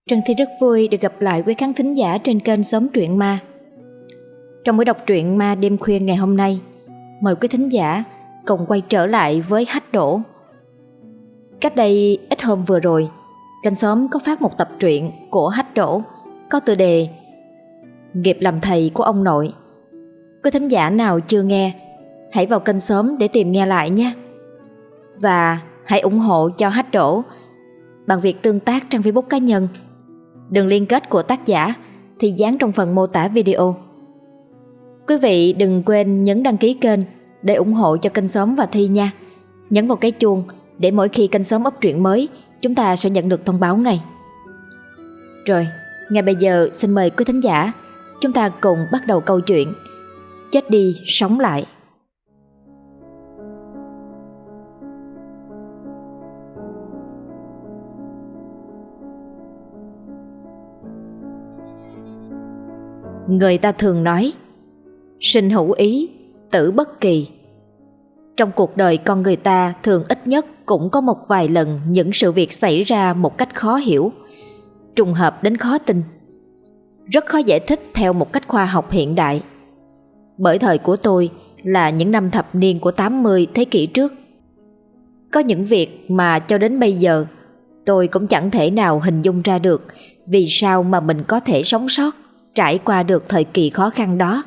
Trân Thi rất vui được gặp lại quý khán thính giả trên kênh Xóm Truyện Ma. Trong buổi đọc truyện ma đêm khuya ngày hôm nay, mời quý thính giả cùng quay trở lại với Hách Đổ. Cách đây ít hôm vừa rồi, kênh Xóm có phát một tập truyện của Hách Đổ có tựa đề Nghiệp làm thầy của ông nội. Quý thính giả nào chưa nghe, hãy vào kênh Xóm để tìm nghe lại nhé. Và hãy ủng hộ cho Hách Đổ bằng việc tương tác trang Facebook cá nhân. Đường liên kết của tác giả thì dán trong phần mô tả video. Quý vị đừng quên nhấn đăng ký kênh để ủng hộ cho kênh Xóm và Thi nha. Nhấn vào cái chuông để mỗi khi kênh Xóm up truyện mới, chúng ta sẽ nhận được thông báo ngay. Rồi, ngay bây giờ xin mời quý thính giả, chúng ta cùng bắt đầu câu chuyện Chết đi sống lại. Người ta thường nói sinh hữu ý, tử bất kỳ. Trong cuộc đời con người ta thường ít nhất cũng có một vài lần những sự việc xảy ra một cách khó hiểu, trùng hợp đến khó tin, rất khó giải thích theo một cách khoa học hiện đại. Bởi thời của tôi là những năm thập niên của 80 thế kỷ trước. Có những việc mà cho đến bây giờ tôi cũng chẳng thể nào hình dung ra được vì sao mà mình có thể sống sót, trải qua được thời kỳ khó khăn đó.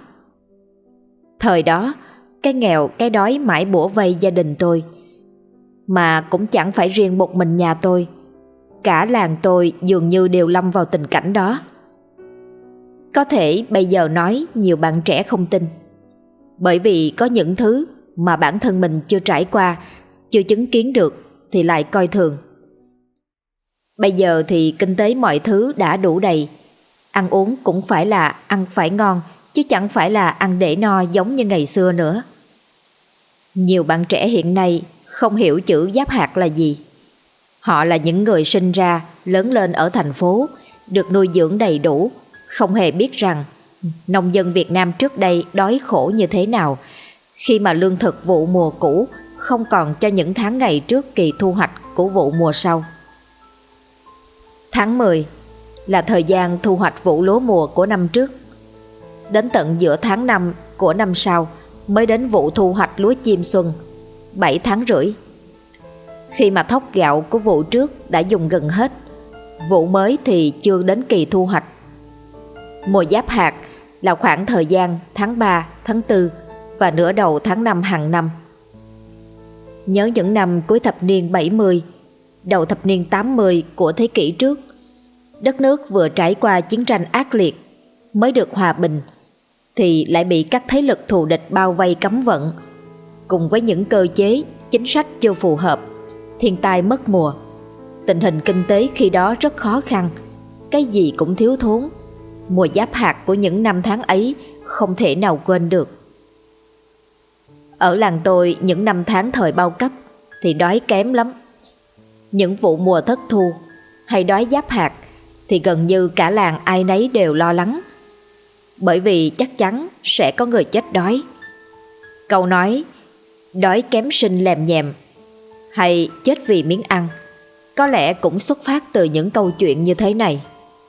Thời đó, cái nghèo, cái đói mãi bủa vây gia đình tôi. Mà cũng chẳng phải riêng một mình nhà tôi. Cả làng tôi dường như đều lâm vào tình cảnh đó. Có thể bây giờ nói nhiều bạn trẻ không tin, bởi vì có những thứ mà bản thân mình chưa trải qua, chưa chứng kiến được thì lại coi thường. Bây giờ thì kinh tế mọi thứ đã đủ đầy, ăn uống cũng phải là ăn phải ngon, chứ chẳng phải là ăn để no giống như ngày xưa nữa. Nhiều bạn trẻ hiện nay không hiểu chữ giáp hạt là gì. Họ là những người sinh ra, lớn lên ở thành phố, được nuôi dưỡng đầy đủ, không hề biết rằng nông dân Việt Nam trước đây đói khổ như thế nào, khi mà lương thực vụ mùa cũ không còn cho những tháng ngày trước kỳ thu hoạch của vụ mùa sau. Tháng 10 là thời gian thu hoạch vụ lúa mùa của năm trước. Đến tận giữa tháng 5 của năm sau mới đến vụ thu hoạch lúa chiêm xuân, 7 tháng rưỡi. Khi mà thóc gạo của vụ trước đã dùng gần hết, vụ mới thì chưa đến kỳ thu hoạch. Mùa giáp hạt là khoảng thời gian tháng 3, tháng 4 và nửa đầu tháng 5 hàng năm. Nhớ những năm cuối thập niên 70, đầu thập niên 80 của thế kỷ trước, đất nước vừa trải qua chiến tranh ác liệt, mới được hòa bình, thì lại bị các thế lực thù địch bao vây cấm vận, cùng với những cơ chế, chính sách chưa phù hợp, thiên tai mất mùa. Tình hình kinh tế khi đó rất khó khăn, cái gì cũng thiếu thốn. Mùa giáp hạt của những năm tháng ấy không thể nào quên được. Ở làng tôi những năm tháng thời bao cấp thì đói kém lắm. Những vụ mùa thất thu hay đói giáp hạt thì gần như cả làng ai nấy đều lo lắng, bởi vì chắc chắn sẽ có người chết đói. Câu nói đói kém sinh lèm nhèm hay chết vì miếng ăn có lẽ cũng xuất phát từ những câu chuyện như thế này.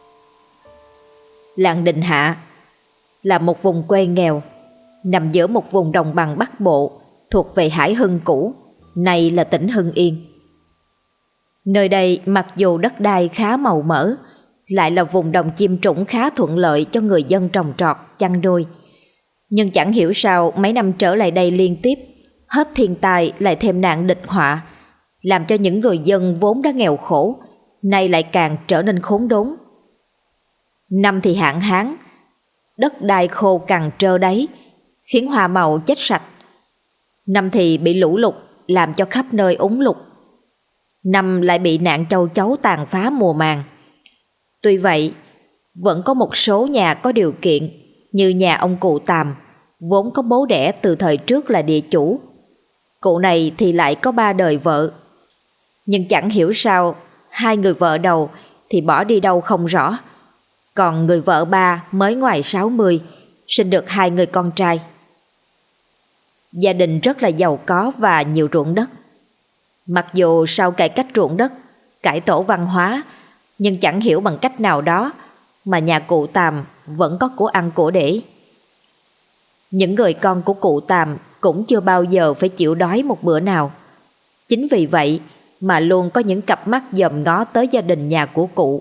Làng Đình Hạ là một vùng quê nghèo, nằm giữa một vùng đồng bằng Bắc Bộ thuộc về Hải Hưng cũ, nay là tỉnh Hưng Yên. Nơi đây mặc dù đất đai khá màu mỡ, lại là vùng đồng chiêm trũng khá thuận lợi cho người dân trồng trọt, chăn nuôi. Nhưng chẳng hiểu sao mấy năm trở lại đây liên tiếp, hết thiên tai lại thêm nạn địch họa, làm cho những người dân vốn đã nghèo khổ, nay lại càng trở nên khốn đốn. Năm thì hạn hán, đất đai khô cằn trơ đáy, khiến hoa màu chết sạch. Năm thì bị lũ lụt, làm cho khắp nơi úng lụt. Năm lại bị nạn châu chấu tàn phá mùa màng. Tuy vậy, vẫn có một số nhà có điều kiện, như nhà ông cụ Tàm, vốn có bố đẻ từ thời trước là địa chủ. Cụ này thì lại có 3 đời vợ. Nhưng chẳng hiểu sao, 2 người vợ đầu thì bỏ đi đâu không rõ. Còn người vợ 3 mới ngoài 60, sinh được 2 người con trai. Gia đình rất là giàu có và nhiều ruộng đất. Mặc dù sau cải cách ruộng đất, cải tổ văn hóa, nhưng chẳng hiểu bằng cách nào đó mà nhà cụ Tàm vẫn có của ăn của để. Những người con của cụ Tàm cũng chưa bao giờ phải chịu đói một bữa nào. Chính vì vậy mà luôn có những cặp mắt dòm ngó tới gia đình nhà của cụ.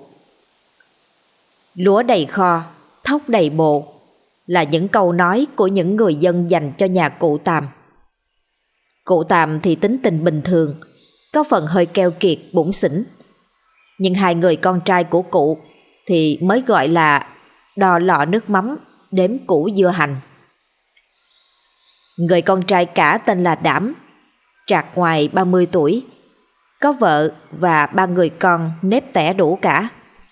Lúa đầy kho, thóc đầy bộ là những câu nói của những người dân dành cho nhà cụ Tàm. Cụ Tàm thì tính tình bình thường, có phần hơi keo kiệt bủn xỉn. Nhưng hai người con trai của cụ thì mới gọi là đo lọ nước mắm, đếm củ dưa hành. Người con trai cả tên là Đảm, trạc ngoài 30 tuổi, có vợ và 3 người con nếp tẻ đủ cả.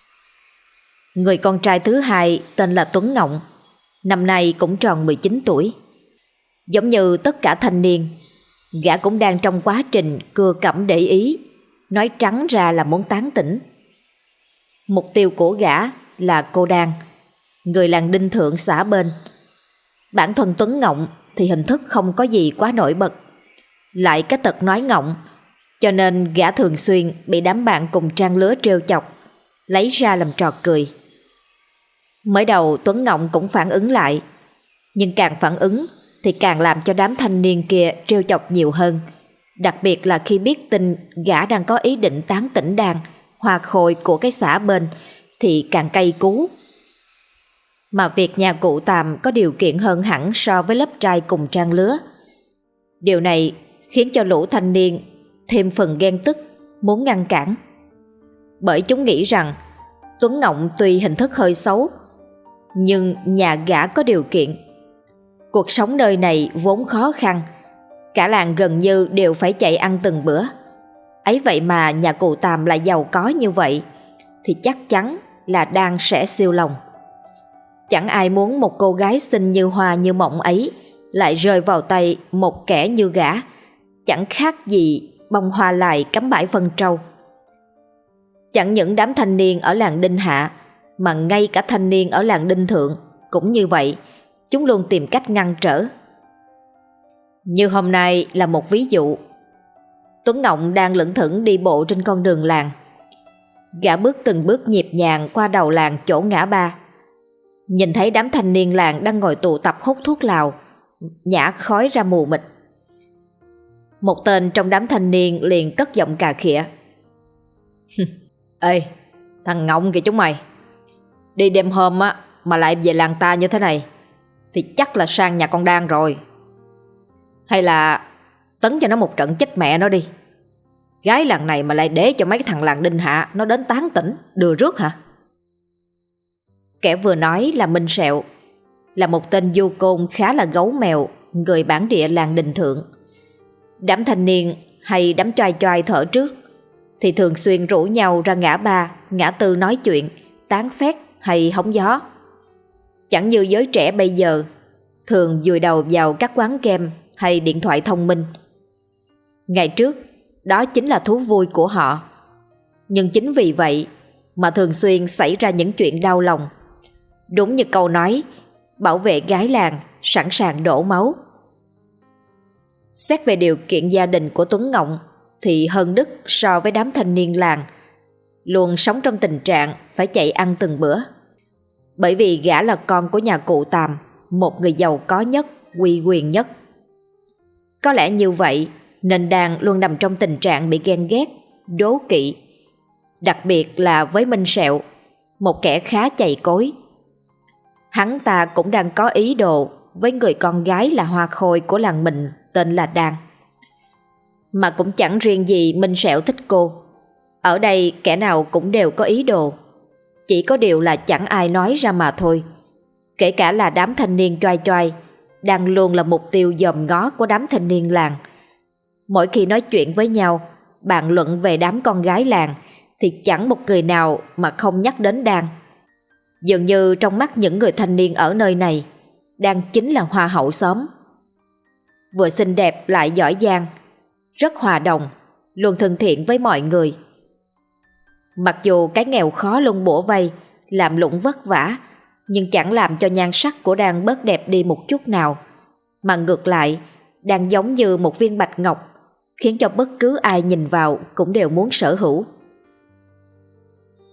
Người con trai thứ hai tên là Tuấn Ngọng, năm nay cũng tròn 19 tuổi. Giống như tất cả thanh niên, gã cũng đang trong quá trình cưa cẩm để ý, nói trắng ra là muốn tán tỉnh. Mục tiêu của gã là cô Đan, người làng Đinh Thượng xã bên. Bản thân Tuấn Ngọng thì hình thức không có gì quá nổi bật, lại cái tật nói ngọng, cho nên gã thường xuyên bị đám bạn cùng trang lứa trêu chọc, lấy ra làm trò cười. Mới đầu Tuấn Ngọng cũng phản ứng lại, nhưng càng phản ứng thì càng làm cho đám thanh niên kia trêu chọc nhiều hơn, đặc biệt là khi biết tin gã đang có ý định tán tỉnh Đan, hoa khôi của cái xã bên, thì càng cay cú. Mà việc nhà cụ Tàm có điều kiện hơn hẳn so với lớp trai cùng trang lứa. Điều này khiến cho lũ thanh niên thêm phần ghen tức, muốn ngăn cản. Bởi chúng nghĩ rằng Tuấn Ngọng tuy hình thức hơi xấu, nhưng nhà gã có điều kiện. Cuộc sống nơi này vốn khó khăn, cả làng gần như đều phải chạy ăn từng bữa. Ấy vậy mà nhà cụ Tàm lại giàu có như vậy, thì chắc chắn là Đan sẽ siêu lòng. Chẳng ai muốn một cô gái xinh như hoa như mộng ấy lại rơi vào tay một kẻ như gã, chẳng khác gì bông hoa lại cắm bãi phân trâu. Chẳng những đám thanh niên ở làng Đinh Hạ, mà ngay cả thanh niên ở làng Đinh Thượng cũng như vậy, chúng luôn tìm cách ngăn trở. Như hôm nay là một ví dụ. Tuấn Ngọng đang lững thững đi bộ trên con đường làng. Gã bước từng bước nhịp nhàng qua đầu làng chỗ ngã ba, nhìn thấy đám thanh niên làng đang ngồi tụ tập hút thuốc lào, nhả khói ra mù mịt. Một tên trong đám thanh niên liền cất giọng cà khịa: Ê, thằng Ngọng kìa chúng mày, đi đêm hôm á mà lại về làng ta như thế này thì chắc là sang nhà con Đan rồi. Hay là tấn cho nó một trận chết mẹ nó đi. Gái làng này mà lại để cho mấy cái thằng làng Đinh Hạ nó đến tán tỉnh đưa rước hả? Kẻ vừa nói là Minh Sẹo, là một tên du côn khá là gấu mèo, người bản địa làng Đình Thượng. Đám thanh niên hay đám choai choai thở trước thì thường xuyên rủ nhau ra ngã ba, ngã tư nói chuyện, tán phét hay hóng gió. Chẳng như giới trẻ bây giờ thường vùi đầu vào các quán game hay điện thoại thông minh. Ngày trước, đó chính là thú vui của họ. Nhưng chính vì vậy mà thường xuyên xảy ra những chuyện đau lòng. Đúng như câu nói, bảo vệ gái làng sẵn sàng đổ máu. Xét về điều kiện gia đình của Tuấn Ngọng thì hơn đứt so với đám thanh niên làng, luôn sống trong tình trạng phải chạy ăn từng bữa. Bởi vì gã là con của nhà cụ Tàm, một người giàu có nhất, uy quyền nhất. Có lẽ như vậy nên Đan luôn nằm trong tình trạng bị ghen ghét, đố kỵ. Đặc biệt là với Minh Sẹo, một kẻ khá chày cối. Hắn ta cũng đang có ý đồ với người con gái là hoa khôi của làng mình tên là Đan. Mà cũng chẳng riêng gì Minh Sẹo thích cô. Ở đây kẻ nào cũng đều có ý đồ, chỉ có điều là chẳng ai nói ra mà thôi. Kể cả là đám thanh niên choai choai, Đan luôn là mục tiêu dòm ngó của đám thanh niên làng. Mỗi khi nói chuyện với nhau, bàn luận về đám con gái làng, thì chẳng một người nào mà không nhắc đến Đan. Dường như trong mắt những người thanh niên ở nơi này, Đan chính là hoa hậu xóm. Vừa xinh đẹp lại giỏi giang, rất hòa đồng, luôn thân thiện với mọi người. Mặc dù cái nghèo khó luôn bủa vây, làm lụng vất vả, nhưng chẳng làm cho nhan sắc của Đan bớt đẹp đi một chút nào. Mà ngược lại, Đan giống như một viên bạch ngọc, khiến cho bất cứ ai nhìn vào cũng đều muốn sở hữu.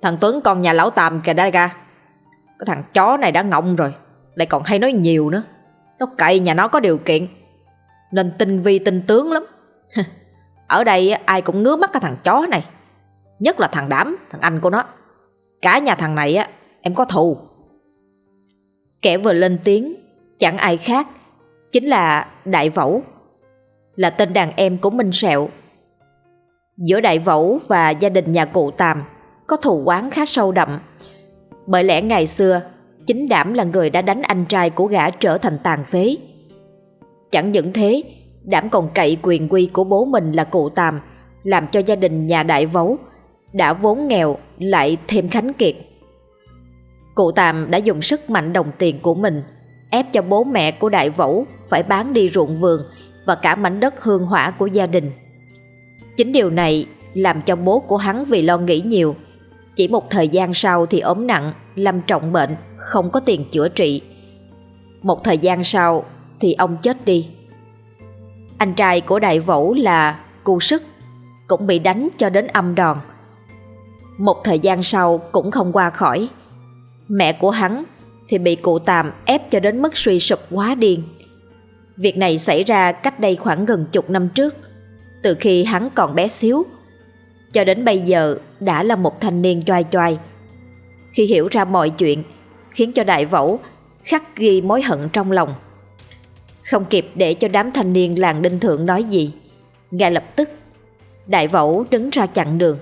Thằng Tuấn con nhà lão Tàm kìa đã ra. Cái thằng chó này đã ngọng rồi, lại còn hay nói nhiều nữa. Nó cậy nhà nó có điều kiện, nên tinh vi tinh tướng lắm. Ở đây ai cũng ngứa mắt cái thằng chó này, nhất là thằng Đảm, thằng anh của nó. Cả nhà thằng này em có thù. Kẻ vừa lên tiếng chẳng ai khác chính là Đại Vẩu, là tên đàn em của Minh Sẹo. Giữa Đại Vẩu và gia đình nhà cụ Tàm có thù oán khá sâu đậm. Bởi lẽ ngày xưa chính Đảm là người đã đánh anh trai của gã trở thành tàn phế. Chẳng những thế, Đảm còn cậy quyền quy của bố mình là cụ Tàm, làm cho gia đình nhà Đại Vẩu đã vốn nghèo lại thêm khánh kiệt. Cụ Tàm đã dùng sức mạnh đồng tiền của mình ép cho bố mẹ của Đại Vẩu phải bán đi ruộng vườn và cả mảnh đất hương hỏa của gia đình. Chính điều này làm cho bố của hắn vì lo nghĩ nhiều, chỉ một thời gian sau thì ốm nặng, lâm trọng bệnh, không có tiền chữa trị. Một thời gian sau thì ông chết đi. Anh trai của Đại Vẩu là Cu Sức cũng bị đánh cho đến âm đòn. Một thời gian sau cũng không qua khỏi. Mẹ của hắn thì bị cụ Tàm ép cho đến mức suy sụp quá điên. Việc này xảy ra cách đây khoảng gần chục năm trước, từ khi hắn còn bé xíu, cho đến bây giờ đã là một thanh niên choai choai. Khi hiểu ra mọi chuyện, khiến cho Đại Vẩu khắc ghi mối hận trong lòng. Không kịp để cho đám thanh niên làng Đinh Thượng nói gì, ngay lập tức Đại Vẩu đứng ra chặn đường.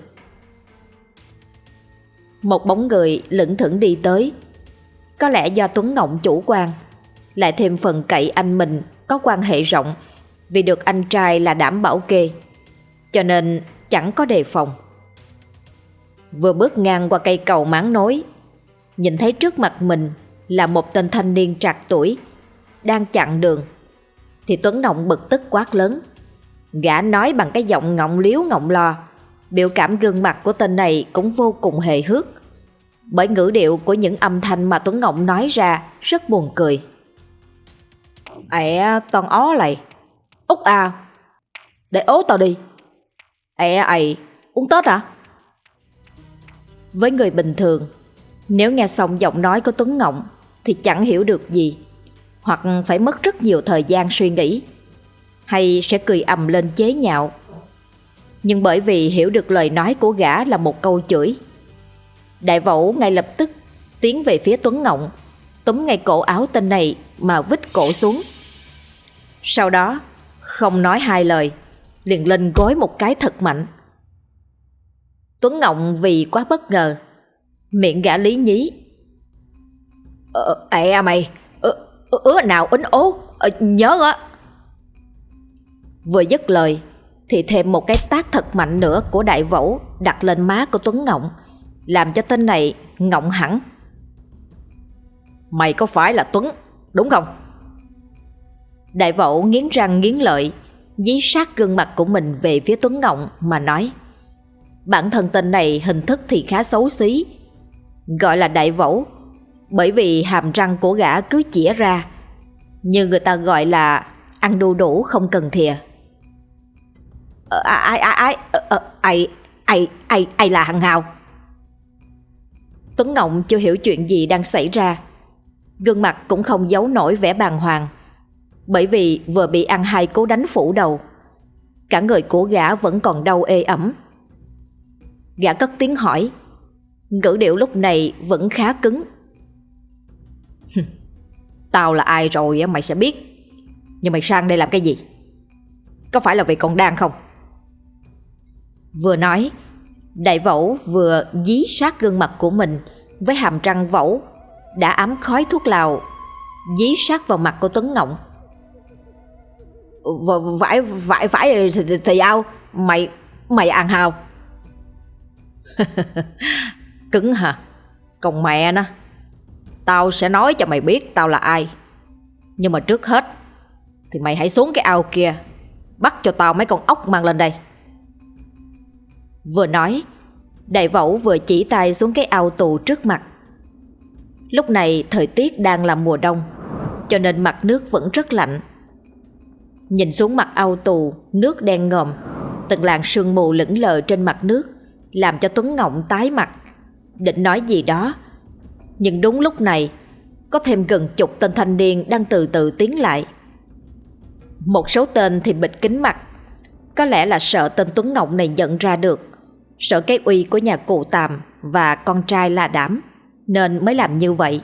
Một bóng người lững thững đi tới. Có lẽ do Tuấn Ngộng chủ quan, lại thêm phần cậy anh mình có quan hệ rộng vì được anh trai là Đảm bảo kê, cho nên chẳng có đề phòng. Vừa bước ngang qua cây cầu máng nối, nhìn thấy trước mặt mình là một tên thanh niên trạc tuổi đang chặn đường, thì Tuấn Ngộng bực tức quát lớn. Gã nói bằng cái giọng ngọng liếu ngọng lo. Biểu cảm gương mặt của tên này cũng vô cùng hề hước, bởi ngữ điệu của những âm thanh mà Tuấn Ngộng nói ra rất buồn cười. Toàn ó lầy Út à, để ố tao đi. Uống Tết à? Với người bình thường, nếu nghe xong giọng nói của Tuấn Ngộng thì chẳng hiểu được gì, hoặc phải mất rất nhiều thời gian suy nghĩ, hay sẽ cười ầm lên chế nhạo. Nhưng bởi vì hiểu được lời nói của gã là một câu chửi, Đại Vẩu ngay lập tức tiến về phía Tuấn Ngộng, túm ngay cổ áo tên này mà vít cổ xuống. Sau đó không nói hai lời, liền lên gối một cái thật mạnh. Tuấn Ngộng vì quá bất ngờ, miệng gã lý nhí. Mày nào ính ố nhớ á. Vừa dứt lời thì thêm một cái tát thật mạnh nữa của Đại Vẩu đặt lên má của Tuấn Ngộng, làm cho tên này ngọng hẳn. Mày có phải là Tuấn đúng không? Đại Vẩu nghiến răng nghiến lợi, dí sát gương mặt của mình về phía Tuấn Ngộng mà nói. Bản thân tên này hình thức thì khá xấu xí, gọi là Đại Vẩu bởi vì hàm răng của gã cứ chĩa ra, như người ta gọi là ăn đu đủ không cần thìa. Ai là thằng Hào? Tuấn Ngộng chưa hiểu chuyện gì đang xảy ra, gương mặt cũng không giấu nổi vẻ bàng hoàng, bởi vì vừa bị ăn hai cú đánh phủ đầu, cả người của gã vẫn còn đau ê ẩm. Gã cất tiếng hỏi, ngữ điệu lúc này vẫn khá cứng. Tao là ai rồi mày sẽ biết, nhưng mày sang đây làm cái gì? Có phải là vì con Đan không? Vừa nói, Đại Vẩu vừa dí sát gương mặt của mình với hàm răng vẩu đã ám khói thuốc lào, dí sát vào mặt của Tuấn Ngộng. Phải thì ao mày ăn Hào. Cứng hả? Còn mẹ nó, tao sẽ nói cho mày biết tao là ai. Nhưng mà trước hết thì mày hãy xuống cái ao kia, bắt cho tao mấy con ốc mang lên đây. Vừa nói, Đại Vẩu vừa chỉ tay xuống cái ao tù trước mặt. Lúc này thời tiết đang là mùa đông, cho nên mặt nước vẫn rất lạnh. Nhìn xuống mặt ao tù, nước đen ngòm, từng làn sương mù lững lờ trên mặt nước, làm cho Tuấn Ngộng tái mặt. định nói gì đó, nhưng đúng lúc này có thêm gần chục tên thanh niên đang từ từ tiến lại. Một số tên thì bịt kính mặt, có lẽ là sợ tên Tuấn Ngọc này nhận ra được, sợ cái uy của nhà cụ Tàm và con trai La Đảm, nên mới làm như vậy.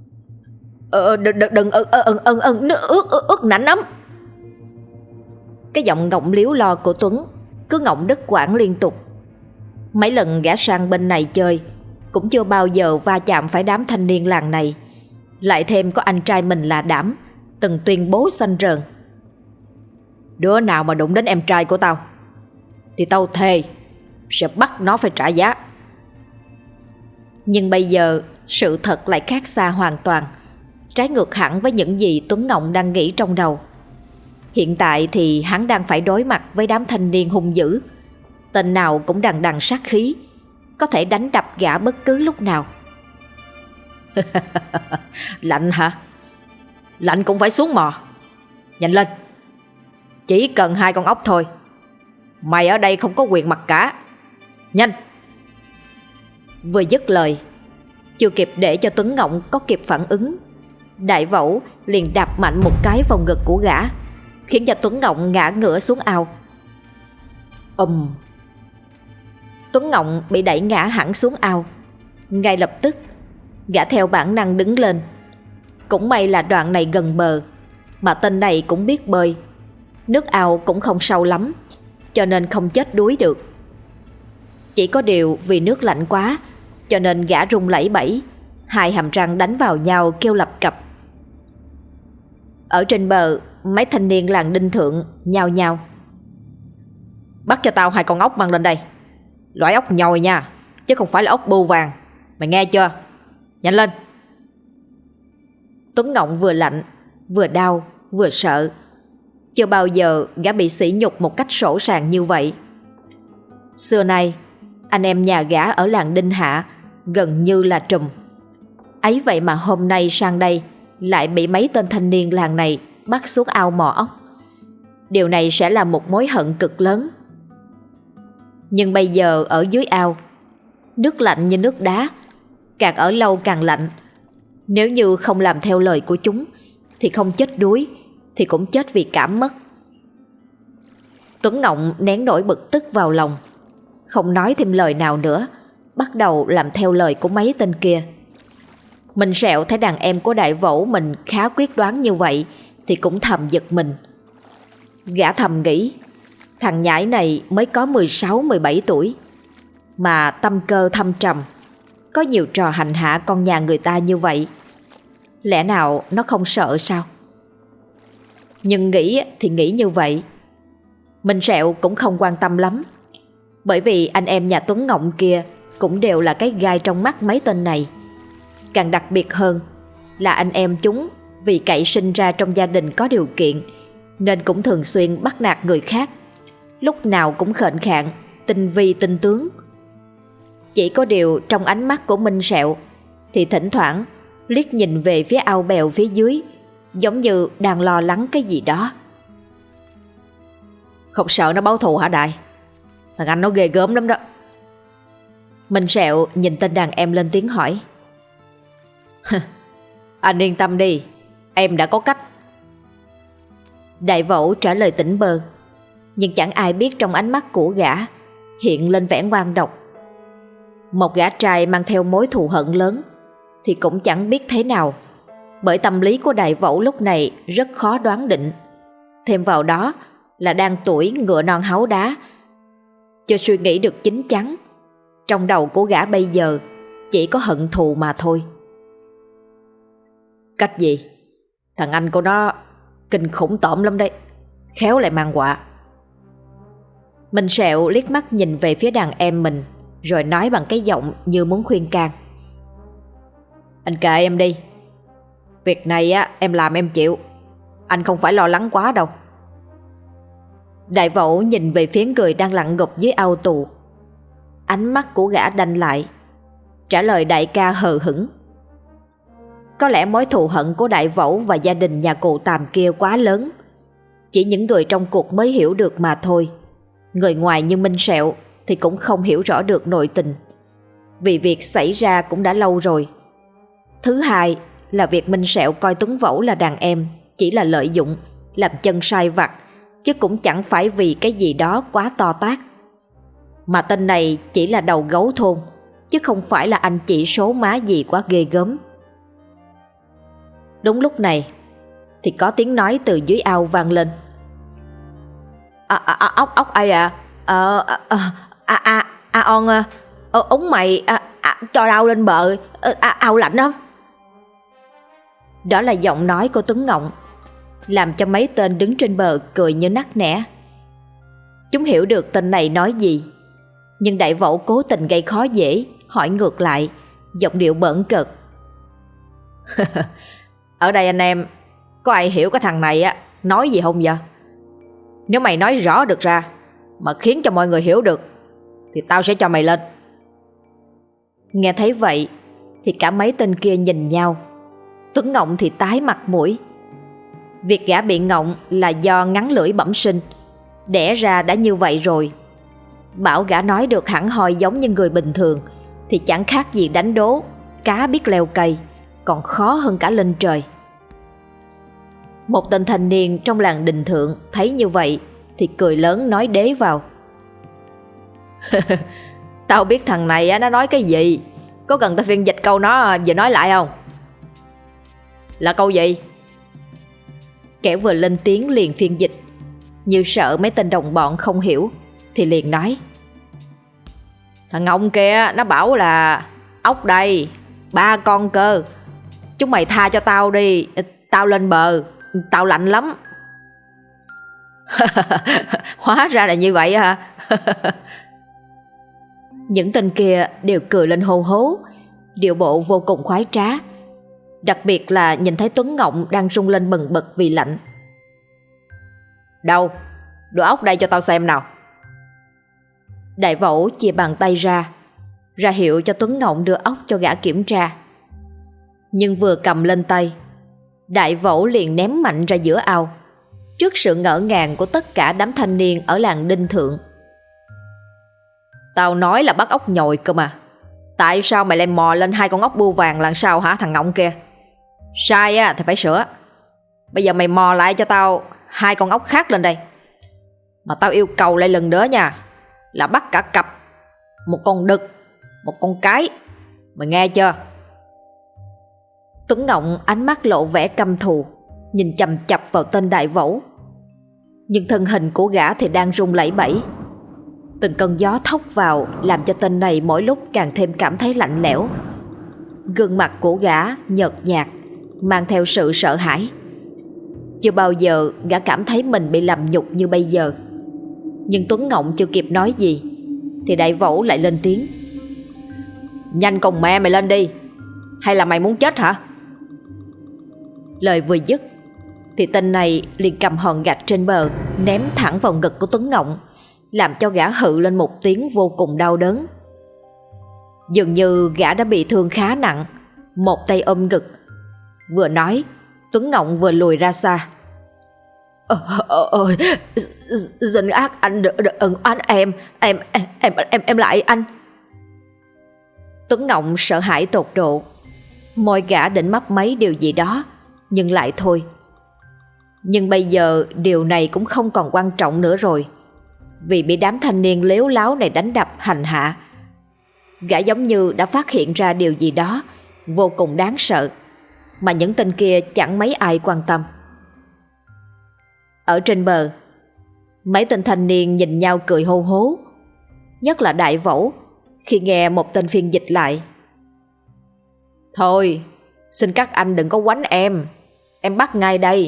Đừng ướt nạnh lắm. Cái giọng ngọng liếu lo của Tuấn cứ ngọng đứt quãng liên tục. Mấy lần gã sang bên này chơi cũng chưa bao giờ va chạm phải đám thanh niên làng này, lại thêm có anh trai mình là Đảm từng tuyên bố xanh rờn: đứa nào mà đụng đến em trai của tao thì tao thề sẽ bắt nó phải trả giá. Nhưng bây giờ sự thật lại khác xa hoàn toàn, trái ngược hẳn với những gì Tuấn Ngọc đang nghĩ trong đầu. Hiện tại thì hắn đang phải đối mặt với đám thanh niên hung dữ, tên nào cũng đằng đằng sát khí, có thể đánh đập gã bất cứ lúc nào. Lạnh hả? Lạnh cũng phải xuống mò. Nhanh lên, chỉ cần 2 con ốc thôi. Mày ở đây không có quyền mặc cả. Nhanh. Vừa dứt lời, chưa kịp để cho Tuấn Ngọc có kịp phản ứng, Đại Vẩu liền đạp mạnh một cái vào ngực của gã, khiến cho Tuấn Ngọc ngã ngửa xuống ao. Tuấn Ngọc bị đẩy ngã hẳn xuống ao. Ngay lập tức gã theo bản năng đứng lên. Cũng may là đoạn này gần bờ, mà tên này cũng biết bơi, nước ao cũng không sâu lắm, cho nên không chết đuối được. Chỉ có điều vì nước lạnh quá, cho nên gã rung lẩy bẩy, hai hàm răng đánh vào nhau kêu lập cập. Ở trên bờ, mấy thanh niên làng Đinh Thượng nhao nhao: bắt cho tao 2 con ốc mang lên đây. Loại ốc nhồi nha, chứ không phải là ốc bươu vàng. Mày nghe chưa? Nhanh lên. Tuấn Ngọc vừa lạnh, vừa đau, vừa sợ. Chưa bao giờ gã bị sỉ nhục một cách sỗ sàng như vậy. Xưa nay anh em nhà gã ở làng Đinh Hạ gần như là trùm. Ấy vậy mà hôm nay sang đây lại bị mấy tên thanh niên làng này bắt xuống ao mò ốc. Điều này sẽ là một mối hận cực lớn. Nhưng bây giờ ở dưới ao, nước lạnh như nước đá, càng ở lâu càng lạnh. Nếu như không làm theo lời của chúng thì không chết đuối thì cũng chết vì cảm mất. Tuấn Ngọc nén nỗi bực tức vào lòng, không nói thêm lời nào nữa, bắt đầu làm theo lời của mấy tên kia. Minh Sẹo thấy đàn em của Đại Vẩu mình khá quyết đoán như vậy thì cũng thầm giật mình. Gã thầm nghĩ, thằng nhãi này mới có 16-17 tuổi mà tâm cơ thâm trầm, có nhiều trò hành hạ con nhà người ta như vậy, lẽ nào nó không sợ sao? Nhưng nghĩ thì nghĩ như vậy, Minh Sẹo cũng không quan tâm lắm, bởi vì anh em nhà Tuấn Ngọc kia cũng đều là cái gai trong mắt mấy tên này. Càng đặc biệt hơn là anh em chúng vì cậy sinh ra trong gia đình có điều kiện nên cũng thường xuyên bắt nạt người khác, lúc nào cũng khệnh khạng, tinh vi tinh tướng. Chỉ có điều trong ánh mắt của Minh Sẹo thì thỉnh thoảng liếc nhìn về phía ao bèo phía dưới, giống như đang lo lắng cái gì đó. Không sợ nó báo thù hả Đại? Thằng anh nó ghê gớm lắm đó. Minh Sẹo nhìn tên đàn em lên tiếng hỏi. Anh yên tâm đi, em đã có cách. Đại Vẩu trả lời tỉnh bơ, nhưng chẳng ai biết trong ánh mắt của gã hiện lên vẻ ngoan độc. Một gã trai mang theo mối thù hận lớn thì cũng chẳng biết thế nào, bởi tâm lý của Đại Vẩu lúc này rất khó đoán định. Thêm vào đó là đang tuổi ngựa non háu đá, chưa suy nghĩ được chín chắn. Trong đầu của gã bây giờ chỉ có hận thù mà thôi. Cách gì? Thằng anh của nó kinh khủng tởm lắm đấy, khéo lại mang họa. Minh Sẹo liếc mắt nhìn về phía đàn em mình, rồi nói bằng cái giọng như muốn khuyên can. Anh kệ em đi, việc này á em làm em chịu, anh không phải lo lắng quá đâu. Đại Vẩu nhìn về phía người đang lặn ngục dưới ao tù, ánh mắt của gã đanh lại, trả lời đại ca hờ hững. Có lẽ mối thù hận của Đại Vẩu và gia đình nhà cụ Tàm kia quá lớn, chỉ những người trong cuộc mới hiểu được mà thôi. Người ngoài như Minh Sẹo thì cũng không hiểu rõ được nội tình. vì việc xảy ra cũng đã lâu rồi. Thứ hai là việc Minh Sẹo coi Tuấn Vẩu là đàn em chỉ là lợi dụng, làm chân sai vặt, chứ cũng chẳng phải vì cái gì đó quá to tát. Mà tên này chỉ là đầu gấu thôn, chứ không phải là anh chị số má gì quá ghê gớm. Đúng lúc này thì có tiếng nói từ dưới ao vang lên. Ốc ai à? On, ống mày cho đau lên bờ, ao lạnh không? Đó là giọng nói của Tuấn Ngộng, làm cho mấy tên đứng trên bờ cười như nắc nẻ. Chúng hiểu được tên này nói gì, nhưng Đại Vẩu cố tình gây khó dễ, hỏi ngược lại, giọng điệu bỡn cợt. Ở đây anh em có ai hiểu cái thằng này á nói gì không vậy? Nếu mày nói rõ được ra mà khiến cho mọi người hiểu được thì tao sẽ cho mày lên. Nghe thấy vậy thì cả mấy tên kia nhìn nhau. Tuấn Ngộng thì tái mặt mũi. Việc gã bị ngọng là do ngắn lưỡi bẩm sinh, đẻ ra đã như vậy rồi. Bảo gã nói được hẳn hoi giống như người bình thường thì chẳng khác gì đánh đố cá biết leo cây, còn khó hơn cả lên trời. Một tên thanh niên trong làng Đình Thượng thấy như vậy thì cười lớn nói đế vào. Tao biết thằng này nó nói cái gì, có cần tao phiên dịch câu nó vừa nói lại không? Là câu gì? Kẻ vừa lên tiếng liền phiên dịch, như sợ mấy tên đồng bọn không hiểu thì liền nói. Thằng ông kia nó bảo là ốc đây, 3 con cơ, chúng mày tha cho tao đi, tao lên bờ, tao lạnh lắm. Hóa ra là như vậy hả? Những tên kia đều cười lên hô hố, điệu bộ vô cùng khoái trá, đặc biệt là nhìn thấy Tuấn Ngộng đang rung lên bần bật vì lạnh. Đâu, đưa ốc đây cho tao xem nào. Đại Vẩu chia bàn tay ra hiệu cho Tuấn Ngộng đưa ốc cho gã kiểm tra. Nhưng vừa cầm lên tay, Đại Vẩu liền ném mạnh ra giữa ao, trước sự ngỡ ngàng của tất cả đám thanh niên ở làng Đinh Thượng. Tao nói là bắt ốc nhồi cơ mà, tại sao mày lại mò lên 2 con ốc bươu vàng lần sau hả thằng ngọng kia? Sai á thì phải sửa. Bây giờ mày mò lại cho tao 2 con ốc khác lên đây. Mà tao yêu cầu lại lần nữa nha, là bắt cả cặp, 1 con đực, 1 con cái. Mày nghe chưa? Tuấn Ngộng ánh mắt lộ vẻ căm thù, nhìn chằm chằm vào tên Đại Vẩu. Nhưng thân hình của gã thì đang rung lẩy bẩy. Từng cơn gió thốc vào làm cho tên này mỗi lúc càng thêm cảm thấy lạnh lẽo. Gương mặt của gã nhợt nhạt, mang theo sự sợ hãi. Chưa bao giờ gã cảm thấy mình bị làm nhục như bây giờ. Nhưng Tuấn Ngộng chưa kịp nói gì thì Đại Vẩu lại lên tiếng. Nhanh cùng mẹ mày lên đi, hay là mày muốn chết hả? Lời vừa dứt thì tên này liền cầm hòn gạch trên bờ ném thẳng vào ngực của Tuấn Ngộng, làm cho gã hự lên một tiếng vô cùng đau đớn. Dường như gã đã bị thương khá nặng, một tay ôm ngực. Vừa nói, Tuấn Ngộng vừa lùi ra xa. Xin ác anh đừng oán em lại anh. Tuấn Ngộng sợ hãi tột độ, môi gã định mấp máy điều gì đó nhưng lại thôi. Nhưng bây giờ điều này cũng không còn quan trọng nữa rồi, vì bị đám thanh niên lếu láo này đánh đập hành hạ. Gã giống như đã phát hiện ra điều gì đó vô cùng đáng sợ mà những tên kia chẳng mấy ai quan tâm. Ở trên bờ, mấy tên thanh niên nhìn nhau cười hô hố, nhất là Đại Vẩu khi nghe một tên phiên dịch lại. Thôi, xin các anh đừng có quánh em bắt ngay đây.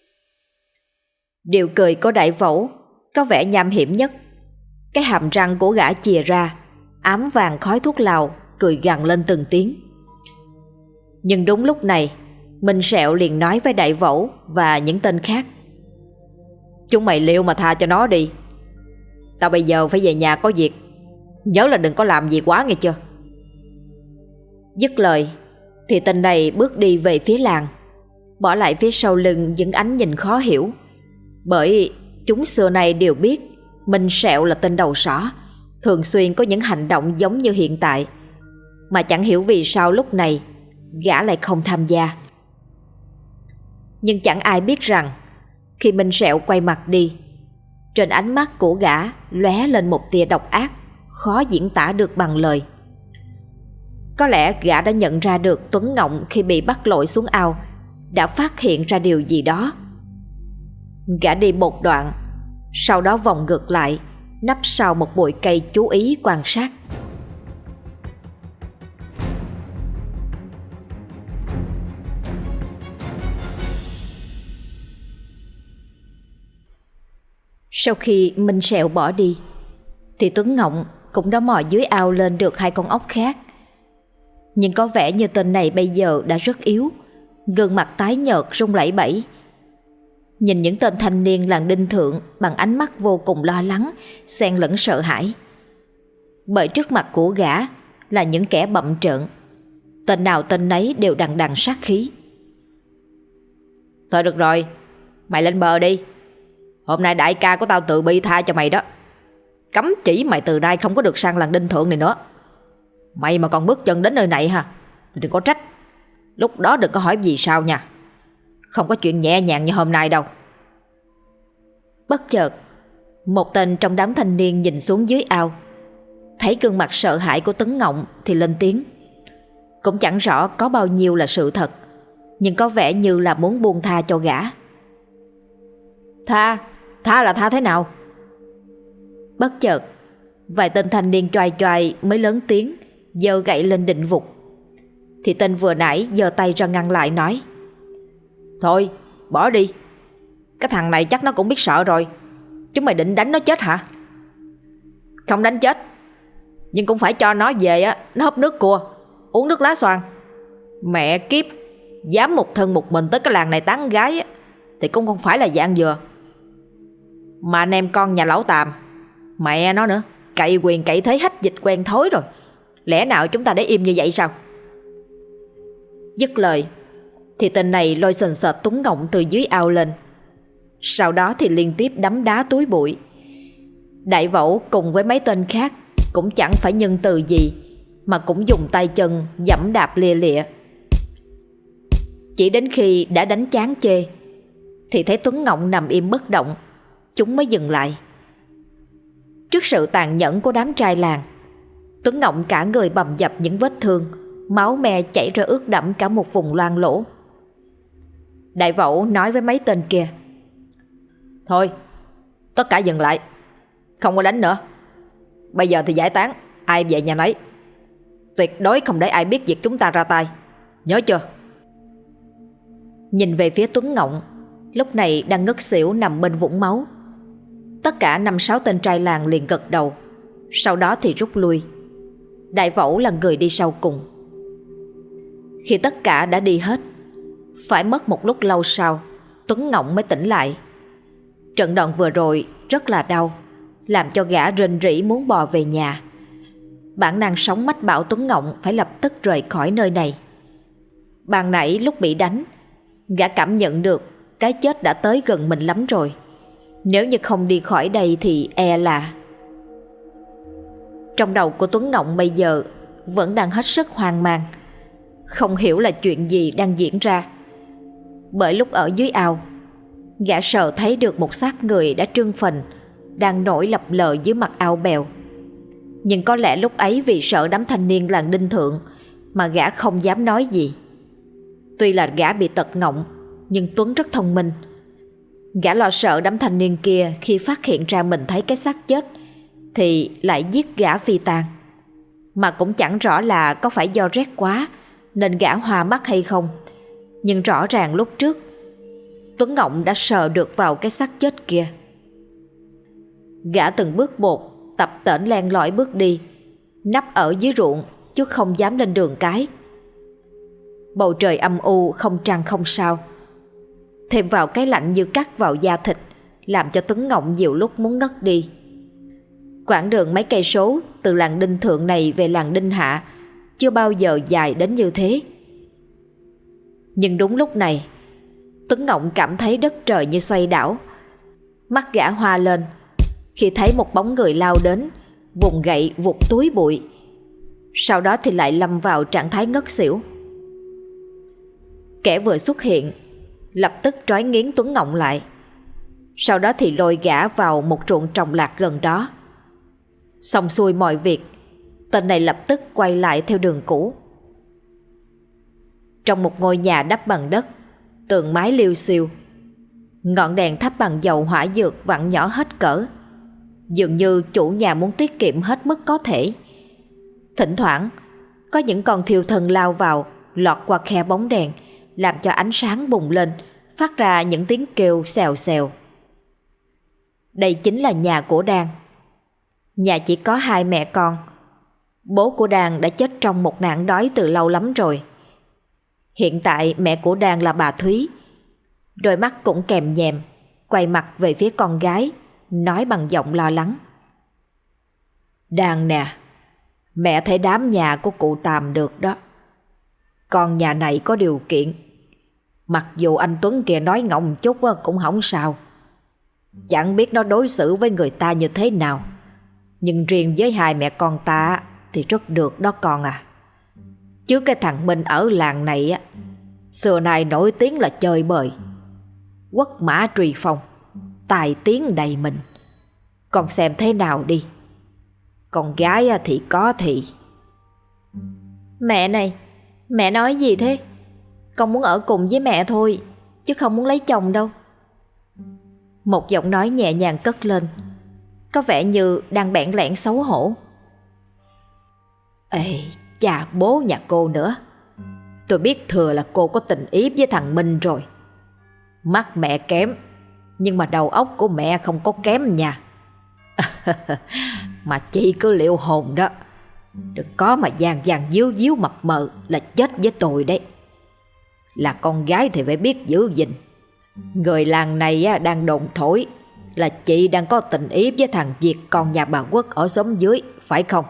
Điều cười của Đại Vẩu có vẻ nham hiểm nhất. Cái hàm răng của gã chìa ra, ám vàng khói thuốc lào, cười gằn lên từng tiếng. Nhưng đúng lúc này, Minh Sẹo liền nói với Đại Vẩu và những tên khác. Chúng mày liệu mà tha cho nó đi, tao bây giờ phải về nhà có việc, nhớ là đừng có làm gì quá nghe chưa. Dứt lời thì tên này bước đi về phía làng, bỏ lại phía sau lưng những ánh nhìn khó hiểu. Bởi chúng xưa nay đều biết Minh Sẹo là tên đầu sỏ, thường xuyên có những hành động giống như hiện tại, mà chẳng hiểu vì sao lúc này gã lại không tham gia. Nhưng chẳng ai biết rằng khi Minh Sẹo quay mặt đi, trên ánh mắt của gã lóe lên một tia độc ác khó diễn tả được bằng lời. Có lẽ gã đã nhận ra được Tuấn Ngộng khi bị bắt lội xuống ao đã phát hiện ra điều gì đó. Gã đi một đoạn, sau đó vòng ngược lại, nấp sau một bụi cây chú ý quan sát. Sau khi Minh Sẹo bỏ đi thì Tuấn Ngộng cũng đã mò dưới ao lên được 2 con ốc khác. Nhưng có vẻ như tên này bây giờ đã rất yếu, gương mặt tái nhợt run lẩy bẩy. Nhìn những tên thanh niên làng Đinh Thượng bằng ánh mắt vô cùng lo lắng, xen lẫn sợ hãi. Bởi trước mặt của gã là những kẻ bậm trợn, tên nào tên nấy đều đằng đằng sát khí. Thôi được rồi, mày lên bờ đi. Hôm nay đại ca của tao tự bi tha cho mày đó. Cấm chỉ mày từ nay không có được sang làng Đinh Thượng này nữa. Mày mà còn bước chân đến nơi này ha thì đừng có trách. Lúc đó đừng có hỏi vì sao nha. Không có chuyện nhẹ nhàng như hôm nay đâu. Bất chợt, một tên trong đám thanh niên nhìn xuống dưới ao, thấy gương mặt sợ hãi của Tuấn Ngộng thì lên tiếng. Cũng chẳng rõ có bao nhiêu là sự thật, nhưng có vẻ như là muốn buông tha cho gã. Tha là tha thế nào? Bất chợt, vài tên thanh niên choai choai mới lớn tiếng, giơ gậy lên định vụt. Thì tên vừa nãy giơ tay ra ngăn lại, nói: Thôi bỏ đi. Cái thằng này chắc nó cũng biết sợ rồi. Chúng mày định đánh nó chết hả? Không đánh chết, nhưng cũng phải cho nó về á, nó húp nước cua, uống nước lá xoan. Mẹ kiếp, dám một thân một mình tới cái làng này tán gái á, thì cũng không phải là dạng vừa. Mà anh em con nhà lão Tàm, mẹ nó nữa, cậy quyền cậy thế hách dịch quen thối rồi. Lẽ nào chúng ta để im như vậy sao? Dứt lời thì tên này lôi sền sệt Tuấn Ngộng từ dưới ao lên. Sau đó thì liên tiếp đấm đá túi bụi. Đại Vẩu cùng với mấy tên khác cũng chẳng phải nhân từ gì, mà cũng dùng tay chân giẫm đạp lia lịa. Chỉ đến khi đã đánh chán chê thì thấy Tuấn Ngộng nằm im bất động, chúng mới dừng lại. Trước sự tàn nhẫn của đám trai làng, Tuấn Ngộng cả người bầm dập những vết thương, máu me chảy ra ướt đẫm cả một vùng loang lỗ. Đại Vẩu nói với mấy tên kia: Thôi, tất cả dừng lại, không có đánh nữa. Bây giờ thì giải tán, ai về nhà nấy. Tuyệt đối không để ai biết việc chúng ta ra tay, nhớ chưa? Nhìn về phía Tuấn Ngộng, lúc này đang ngất xỉu nằm bên vũng máu. Tất cả 5-6 tên trai làng liền gật đầu, sau đó thì rút lui. Đại Vẩu là người đi sau cùng. Khi tất cả đã đi hết, phải mất một lúc lâu sau, Tuấn Ngộng mới tỉnh lại. Trận đòn vừa rồi rất là đau, làm cho gã rên rỉ muốn bò về nhà. Bản năng sống mách bảo Tuấn Ngộng phải lập tức rời khỏi nơi này. Ban nãy lúc bị đánh, gã cảm nhận được cái chết đã tới gần mình lắm rồi. Nếu như không đi khỏi đây thì e là... Trong đầu của Tuấn Ngộng bây giờ vẫn đang hết sức hoang mang, không hiểu là chuyện gì đang diễn ra. Bởi lúc ở dưới ao, gã sờ thấy được một xác người đã trương phình đang nổi lập lờ dưới mặt ao bèo. Nhưng có lẽ lúc ấy vì sợ đám thanh niên làng Đinh Thượng mà gã không dám nói gì. Tuy là gã bị tật ngọng, nhưng Tuấn rất thông minh. Gã lo sợ đám thanh niên kia khi phát hiện ra mình thấy cái xác chết thì lại giết gã phi tang. Mà cũng chẳng rõ là có phải do rét quá nên gã hoa mắt hay không. Nhưng rõ ràng lúc trước Tuấn Ngộng đã sờ được vào cái xác chết kia. Gã từng bước một tập tễnh len lỏi bước đi, nấp ở dưới ruộng chứ không dám lên đường cái. Bầu trời âm u không trăng không sao, thêm vào cái lạnh như cắt vào da thịt, làm cho Tuấn Ngộng nhiều lúc muốn ngất đi. Quãng đường mấy cây số từ làng Đinh Thượng này về làng Đinh Hạ chưa bao giờ dài đến như thế. Nhưng đúng lúc này, Tuấn Ngộng cảm thấy đất trời như xoay đảo. Mắt gã hoa lên khi thấy một bóng người lao đến, vùng gậy vụt túi bụi. sau đó thì lại lâm vào trạng thái ngất xỉu. Kẻ vừa xuất hiện lập tức trói nghiến Tuấn Ngộng lại, sau đó thì lôi gã vào một ruộng trồng lạc gần đó. Xong xuôi mọi việc, tên này lập tức quay lại theo đường cũ. Trong một ngôi nhà đắp bằng đất, tường mái liêu xiêu, ngọn đèn thắp bằng dầu hỏa dược vặn nhỏ hết cỡ. Dường như chủ nhà muốn tiết kiệm hết mức có thể. Thỉnh thoảng có những con thiêu thân lao vào, lọt qua khe bóng đèn, làm cho ánh sáng bùng lên, phát ra những tiếng kêu xèo xèo. Đây chính là nhà của Đan. Nhà chỉ có hai mẹ con. Bố của Đan đã chết trong một nạn đói từ lâu lắm rồi. Hiện tại mẹ của Đan là bà Thúy. Đôi mắt cũng kèm nhèm, quay mặt về phía con gái, nói bằng giọng lo lắng: "Đan nè, mẹ thấy đám nhà của cụ Tàm được đó. Con nhà này có điều kiện. Mặc dù anh Tuấn kia nói ngọng chút cũng không sao. Chẳng biết nó đối xử với người ta như thế nào, nhưng riêng với hai mẹ con ta thì rất được đó con à. Chứ cái thằng Minh ở làng này á, xưa nay nổi tiếng là chơi bời, quốc mã truy phong, tài tiếng đầy mình. Con xem thế nào đi. Con gái thì có thì." "Mẹ này, mẹ nói gì thế? Con muốn ở cùng với mẹ thôi, chứ không muốn lấy chồng đâu." Một giọng nói nhẹ nhàng cất lên, có vẻ như đang bẽn lẽn xấu hổ. "Ê, cha bố nhà cô nữa. Tôi biết thừa là cô có tình ý với thằng Minh rồi. Mắt mẹ kém, nhưng mà đầu óc của mẹ không có kém nha." "Mà chị cứ liệu hồn đó. Đừng có mà giang giang díu díu mập mờ là chết với tôi đấy. Là con gái thì phải biết giữ gìn. Người làng này đang đồn thổi là chị đang có tình ý với thằng Việt con nhà bà Quốc ở xóm dưới, phải không?"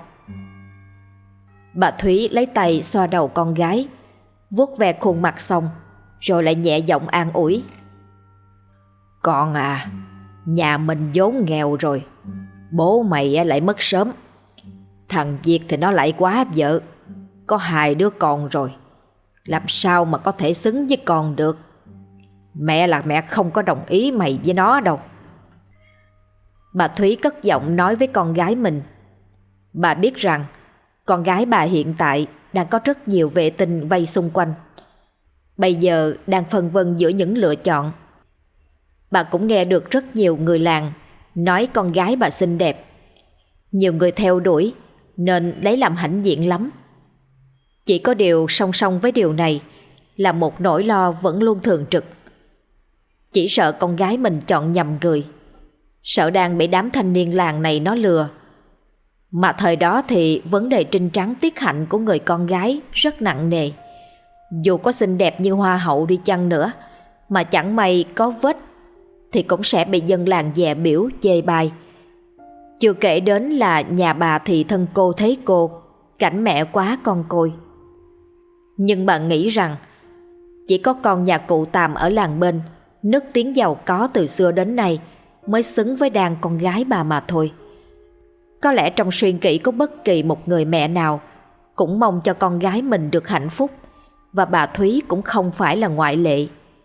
Bà Thúy lấy tay xoa đầu con gái, vuốt ve khuôn mặt xong, rồi lại nhẹ giọng an ủi: "Con à, nhà mình vốn nghèo rồi. Bố mày lại mất sớm. Thằng Việt thì nó lại quá vợ, có hai đứa con rồi. Làm sao mà có thể xứng với con được. Mẹ là mẹ không có đồng ý mày với nó đâu." Bà Thúy cất giọng nói với con gái mình. Bà biết rằng con gái bà hiện tại đang có rất nhiều vệ tinh vây xung quanh, bây giờ đang phân vân giữa những lựa chọn. Bà cũng nghe được rất nhiều người làng nói con gái bà xinh đẹp, nhiều người theo đuổi nên lấy làm hãnh diện lắm. Chỉ có điều song song với điều này là một nỗi lo vẫn luôn thường trực. Chỉ sợ con gái mình chọn nhầm người, sợ đang bị đám thanh niên làng này nó lừa. Mà thời đó thì vấn đề trinh trắng tiết hạnh của người con gái rất nặng nề. Dù có xinh đẹp như hoa hậu đi chăng nữa, mà chẳng may có vết thì cũng sẽ bị dân làng dè biểu chê bai. Chưa kể đến là nhà bà thì thân cô thấy cô, cảnh mẹ quá con côi. Nhưng bà nghĩ rằng chỉ có con nhà cụ Tàm ở làng bên, nức tiếng giàu có từ xưa đến nay, mới xứng với đàn con gái bà mà thôi. Có lẽ trong suy nghĩ của bất kỳ một người mẹ nào cũng mong cho con gái mình được hạnh phúc, và bà Thúy cũng không phải là ngoại lệ.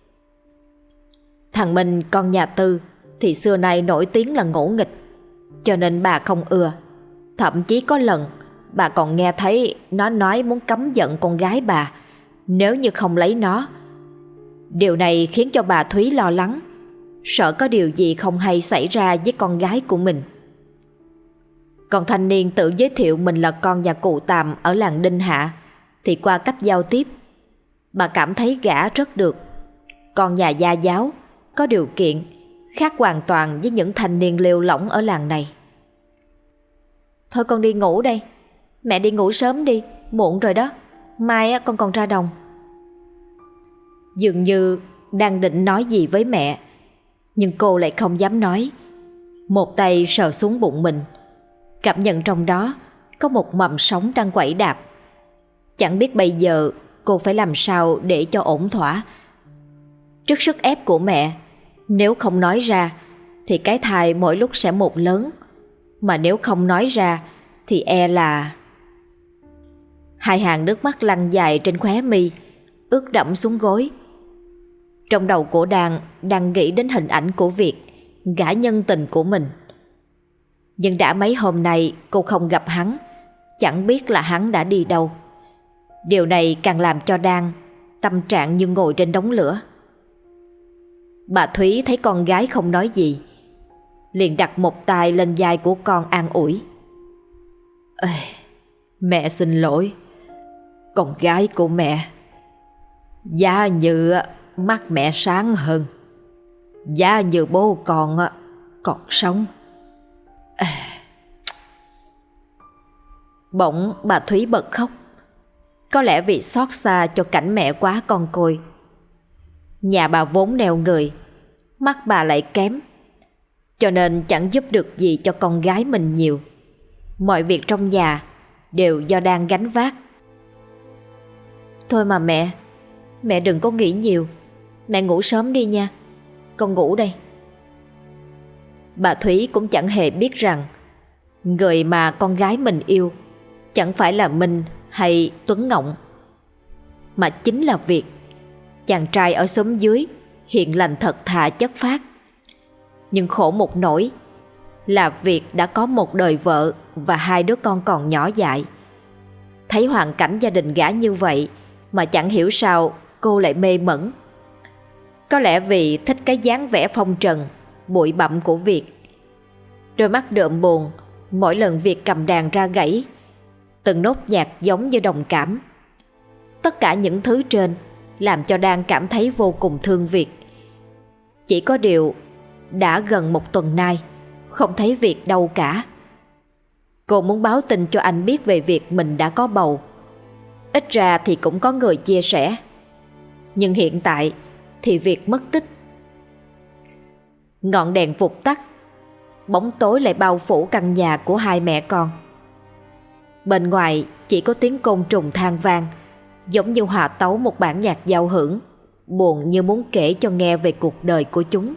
Thằng Minh, con nhà Tư, thì xưa nay nổi tiếng là ngỗ nghịch, cho nên bà không ưa. Thậm chí có lần bà còn nghe thấy nó nói muốn cấm giận con gái bà nếu như không lấy nó. Điều này khiến cho bà Thúy lo lắng, sợ có điều gì không hay xảy ra với con gái của mình. Còn thanh niên tự giới thiệu mình là con nhà cụ Tàm ở làng Đinh Hạ thì qua cách giao tiếp, bà cảm thấy gã rất được. Con nhà gia giáo, có điều kiện, khác hoàn toàn với những thanh niên lêu lỏng ở làng này. "Thôi con đi ngủ đây. Mẹ đi ngủ sớm đi, muộn rồi đó. Mai con còn ra đồng." Dường như đang định nói gì với mẹ, nhưng cô lại không dám nói. Một tay sờ xuống bụng mình, cảm nhận trong đó có một mầm sống đang quẩy đạp. Chẳng biết bây giờ cô phải làm sao để cho ổn thỏa. Trước sức ép của mẹ, nếu không nói ra thì cái thai mỗi lúc sẽ một lớn, mà nếu không nói ra thì e là... Hai hàng nước mắt lăn dài trên khóe mi, ướt đẫm xuống gối. Trong đầu của Đan đang nghĩ đến hình ảnh của Việt, gã nhân tình của mình. Nhưng đã mấy hôm nay cô không gặp hắn, chẳng biết là hắn đã đi đâu. Điều này càng làm cho Đan tâm trạng như ngồi trên đống lửa. Bà Thúy thấy con gái không nói gì, liền đặt một tay lên vai của con an ủi. Mẹ xin lỗi, con gái của mẹ. Giá như mắt mẹ sáng hơn, giá như bố con còn sống. Bỗng bà Thúy bật khóc, có lẽ vì xót xa cho cảnh mẹ quá con côi. Nhà bà vốn neo người, mắt bà lại kém, cho nên chẳng giúp được gì cho con gái mình nhiều. Mọi việc trong nhà đều do Đan gánh vác. Thôi mà mẹ đừng có nghĩ nhiều. Mẹ ngủ sớm đi nha, con ngủ đây. Bà Thúy cũng chẳng hề biết rằng người mà con gái mình yêu chẳng phải là Minh hay Tuấn Ngộng, mà chính là Việt, chàng trai ở xóm dưới, hiền lành thật thà chất phác. Nhưng khổ một nỗi là Việt đã có một đời vợ và hai đứa con còn nhỏ dại. Thấy hoàn cảnh gia đình gã như vậy mà chẳng hiểu sao cô lại mê mẩn. Có lẽ vì thích cái dáng vẻ phong trần, bụi bặm của Việt. Đôi mắt đượm buồn mỗi lần Việt cầm đàn ra gảy, từng nốt nhạc giống như đồng cảm. Tất cả những thứ trên làm cho Đan cảm thấy vô cùng thương Việt. Chỉ có điều đã gần một tuần nay không thấy Việt đâu cả. Cô muốn báo tin cho anh biết về việc mình đã có bầu, ít ra thì cũng có người chia sẻ. Nhưng hiện tại thì Việt mất tích. Ngọn đèn vụt tắt, bóng tối lại bao phủ căn nhà của hai mẹ con. Bên ngoài chỉ có tiếng côn trùng than vang, giống như hòa tấu một bản nhạc giao hưởng, buồn như muốn kể cho nghe về cuộc đời của chúng.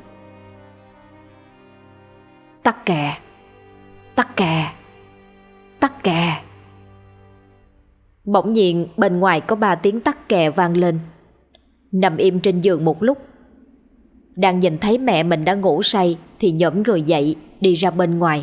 Tắc kè, tắc kè, tắc kè. Bỗng nhiên bên ngoài có 3 tiếng tắc kè vang lên. Nằm im trên giường một lúc, đang nhìn thấy mẹ mình đã ngủ say thì nhổm người dậy đi ra bên ngoài.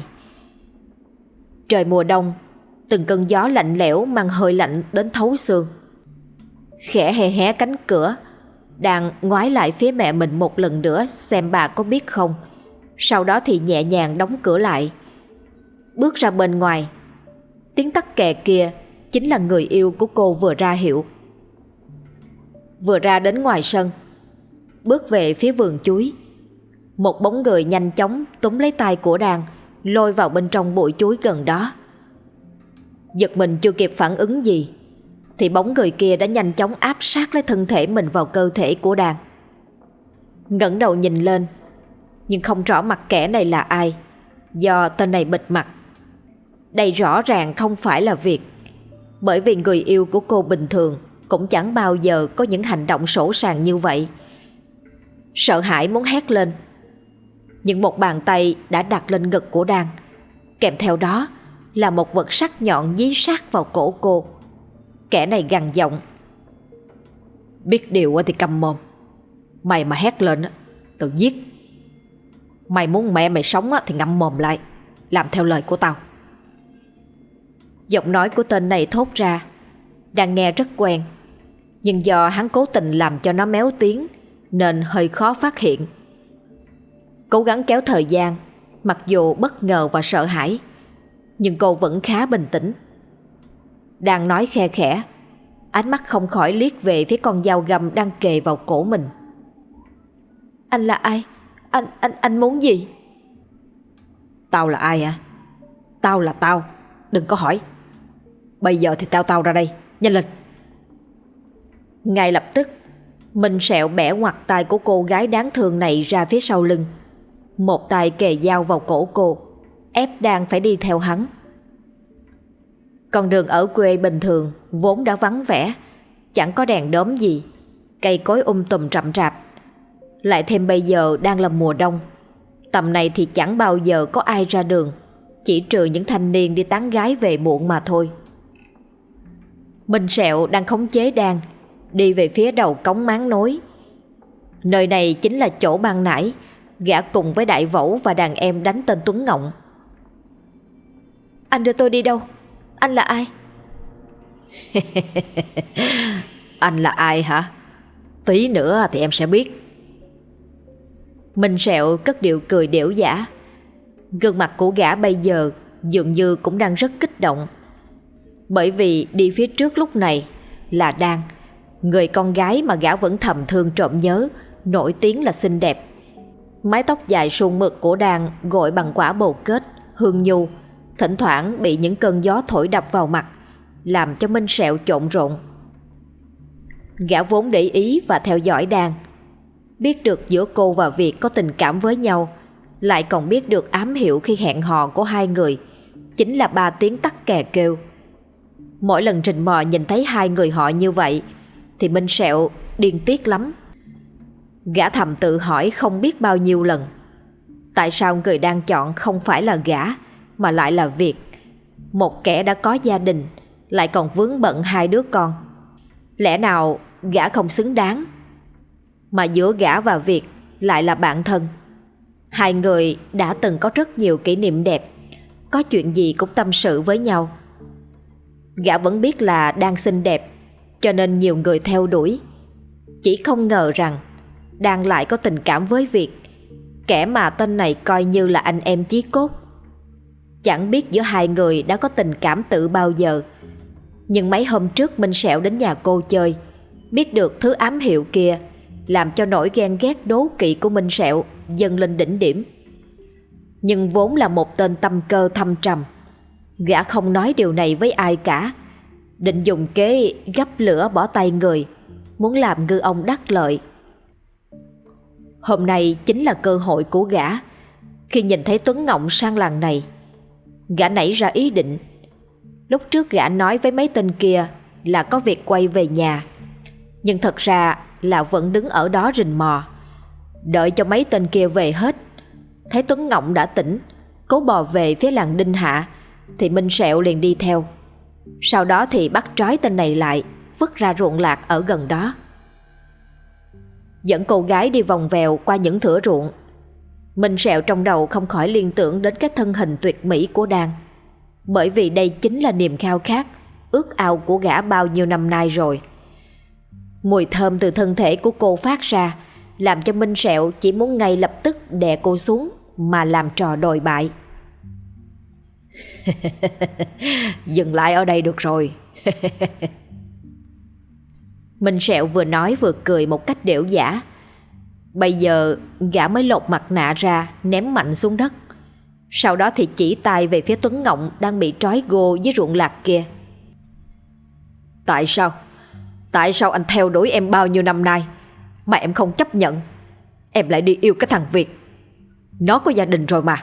Trời mùa đông, từng cơn gió lạnh lẽo mang hơi lạnh đến thấu xương. Khẽ hé hé cánh cửa, đang ngoái lại phía mẹ mình một lần nữa xem bà có biết không. Sau đó thì nhẹ nhàng đóng cửa lại. Bước ra bên ngoài, tiếng tắc kè kia chính là người yêu của cô vừa ra hiệu. Vừa ra đến ngoài sân, bước về phía vườn chuối, một bóng người nhanh chóng túm lấy tay của Đan, lôi vào bên trong bụi chuối gần đó. Giật mình chưa kịp phản ứng gì thì bóng người kia đã nhanh chóng áp sát lấy thân thể mình vào cơ thể của Đan. Ngẩng đầu nhìn lên, nhưng không rõ mặt kẻ này là ai, do tên này bịt mặt. Đây rõ ràng không phải là Việt, bởi vì người yêu của cô bình thường cũng chẳng bao giờ có những hành động sỗ sàng như vậy. Sợ hãi muốn hét lên, nhưng một bàn tay đã đặt lên ngực của Đan, kèm theo đó là một vật sắc nhọn dí sát vào cổ cô. Kẻ này gằn giọng: biết điều thì câm mồm, mày mà hét lên tao giết. Mày muốn mẹ mày sống thì ngậm mồm lại, làm theo lời của tao. Giọng nói của tên này thốt ra đang nghe rất quen, nhưng do hắn cố tình làm cho nó méo tiếng nên hơi khó phát hiện. Cố gắng kéo thời gian, mặc dù bất ngờ và sợ hãi, nhưng cô vẫn khá bình tĩnh. Đang nói khe khẽ, ánh mắt không khỏi liếc về phía con dao găm đang kề vào cổ mình. Anh là ai? Anh muốn gì? Tao là ai hả? Tao là tao, đừng có hỏi. Bây giờ thì tao ra đây, nhanh lên. Ngay lập tức, Minh Sẹo bẻ ngoặt tay của cô gái đáng thương này ra phía sau lưng, một tay kề dao vào cổ cô, ép Đan phải đi theo hắn. Con đường ở quê bình thường vốn đã vắng vẻ, chẳng có đèn đóm gì, cây cối tùm rậm rạp. Lại thêm bây giờ đang là mùa đông, tầm này thì chẳng bao giờ có ai ra đường, chỉ trừ những thanh niên đi tán gái về muộn mà thôi. Minh Sẹo đang khống chế Đan đi về phía đầu cống máng nối. Nơi này chính là chỗ ban nãy gã cùng với Đại Vẩu và đàn em đánh tên Tuấn Ngộng. Anh đưa tôi đi đâu? Anh là ai? Anh là ai hả? Tí nữa thì em sẽ biết. Minh Sẹo cất điệu cười đểu giả. Gương mặt của gã bây giờ dường như cũng đang rất kích động, bởi vì đi phía trước lúc này là Đan, người con gái mà gã vẫn thầm thương trộm nhớ, nổi tiếng là xinh đẹp. Mái tóc dài suôn mượt của Đan gội bằng quả bồ kết hương nhu, thỉnh thoảng bị những cơn gió thổi đập vào mặt, làm cho Minh Sẹo trộn rộn. Gã vốn để ý và theo dõi Đan, biết được giữa cô và Việt có tình cảm với nhau, lại còn biết được ám hiệu khi hẹn hò của hai người chính là 3 tiếng tắc kè kêu. Mỗi lần rình mò nhìn thấy hai người họ như vậy thì Minh Sẹo điên tiết lắm. Gã thầm tự hỏi không biết bao nhiêu lần, tại sao người đang chọn không phải là gã mà lại là Việt, một kẻ đã có gia đình lại còn vướng bận 2 đứa con. Lẽ nào gã không xứng đáng? Mà giữa gã và Việt lại là bạn thân. Hai người đã từng có rất nhiều kỷ niệm đẹp, có chuyện gì cũng tâm sự với nhau. Gã vẫn biết là Đan xinh đẹp cho nên nhiều người theo đuổi, chỉ không ngờ rằng Đan lại có tình cảm với Việt, kẻ mà tên này coi như là anh em chí cốt. Chẳng biết giữa hai người đã có tình cảm từ bao giờ, nhưng mấy hôm trước Minh Sẹo đến nhà cô chơi, biết được thứ ám hiệu kia, làm cho nỗi ghen ghét đố kỵ của Minh Sẹo dâng lên đỉnh điểm. Nhưng vốn là một tên tâm cơ thâm trầm, gã không nói điều này với ai cả, định dùng kế gắp lửa bỏ tay người, muốn làm ngư ông đắc lợi. Hôm nay chính là cơ hội của gã. Khi nhìn thấy Tuấn Ngộng sang làng này, gã nảy ra ý định. Lúc trước gã nói với mấy tên kia là có việc quay về nhà, nhưng thật ra là vẫn đứng ở đó rình mò, đợi cho mấy tên kia về hết. Thấy Tuấn Ngộng đã tỉnh, cố bò về phía làng Đinh Hạ, thì Minh Sẹo liền đi theo. Sau đó thì bắt trói tên này lại, vứt ra ruộng lạc ở gần đó. Dẫn cô gái đi vòng vèo qua những thửa ruộng, Minh Sẹo trong đầu không khỏi liên tưởng đến cái thân hình tuyệt mỹ của Đan, bởi vì đây chính là niềm khao khát, ước ao của gã bao nhiêu năm nay rồi. Mùi thơm từ thân thể của cô phát ra, làm cho Minh Sẹo chỉ muốn ngay lập tức đè cô xuống mà làm trò đồi bại. Dừng lại ở đây được rồi. Minh Sẹo vừa nói vừa cười một cách đểu giả. Bây giờ gã mới lột mặt nạ ra, ném mạnh xuống đất. Sau đó thì chỉ tay về phía Tuấn Ngộng đang bị trói gô với ruộng lạc kia. Tại sao? Tại sao anh theo đuổi em bao nhiêu năm nay mà em không chấp nhận? Em lại đi yêu cái thằng Việt, nó có gia đình rồi mà.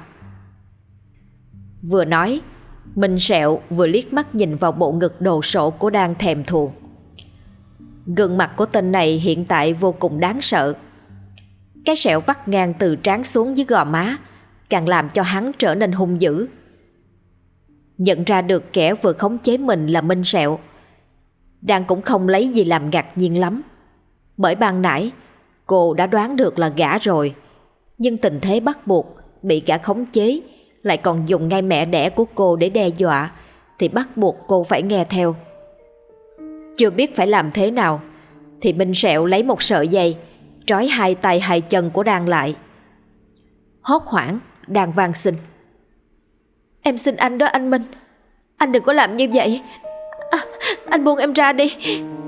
Vừa nói, Minh Sẹo vừa liếc mắt nhìn vào bộ ngực đồ sộ của Đan thèm thuồng. Gương mặt của tên này hiện tại vô cùng đáng sợ. Cái sẹo vắt ngang từ trán xuống dưới gò má càng làm cho hắn trở nên hung dữ. Nhận ra được kẻ vừa khống chế mình là Minh Sẹo, Đan cũng không lấy gì làm ngạc nhiên lắm, bởi ban nãy cô đã đoán được là gã rồi. Nhưng tình thế bắt buộc, bị gã khống chế, lại còn dùng ngay mẹ đẻ của cô để đe dọa, thì bắt buộc cô phải nghe theo. Chưa biết phải làm thế nào thì Minh Sẹo lấy một sợi dây trói 2 tay 2 chân của Đan lại. Hốt hoảng, Đan van xin: Em xin anh đó anh Minh, anh đừng có làm như vậy. Anh buông em ra đi.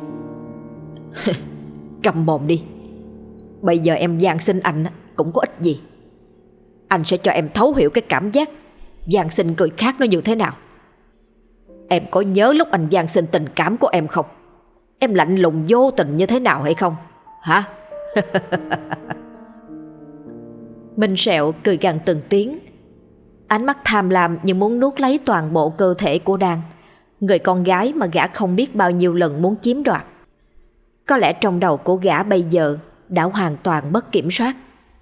Cầm mồm đi. Bây giờ em van xin anh cũng có ích gì. Anh sẽ cho em thấu hiểu cái cảm giác van xin người khác nó như thế nào. Em có nhớ lúc anh van xin tình cảm của em không? Em lạnh lùng vô tình như thế nào hay không? Hả? Minh Sẹo cười gằn từng tiếng, ánh mắt tham lam như muốn nuốt lấy toàn bộ cơ thể của Đan, người con gái mà gã không biết bao nhiêu lần muốn chiếm đoạt. Có lẽ trong đầu của gã bây giờ đã hoàn toàn mất kiểm soát.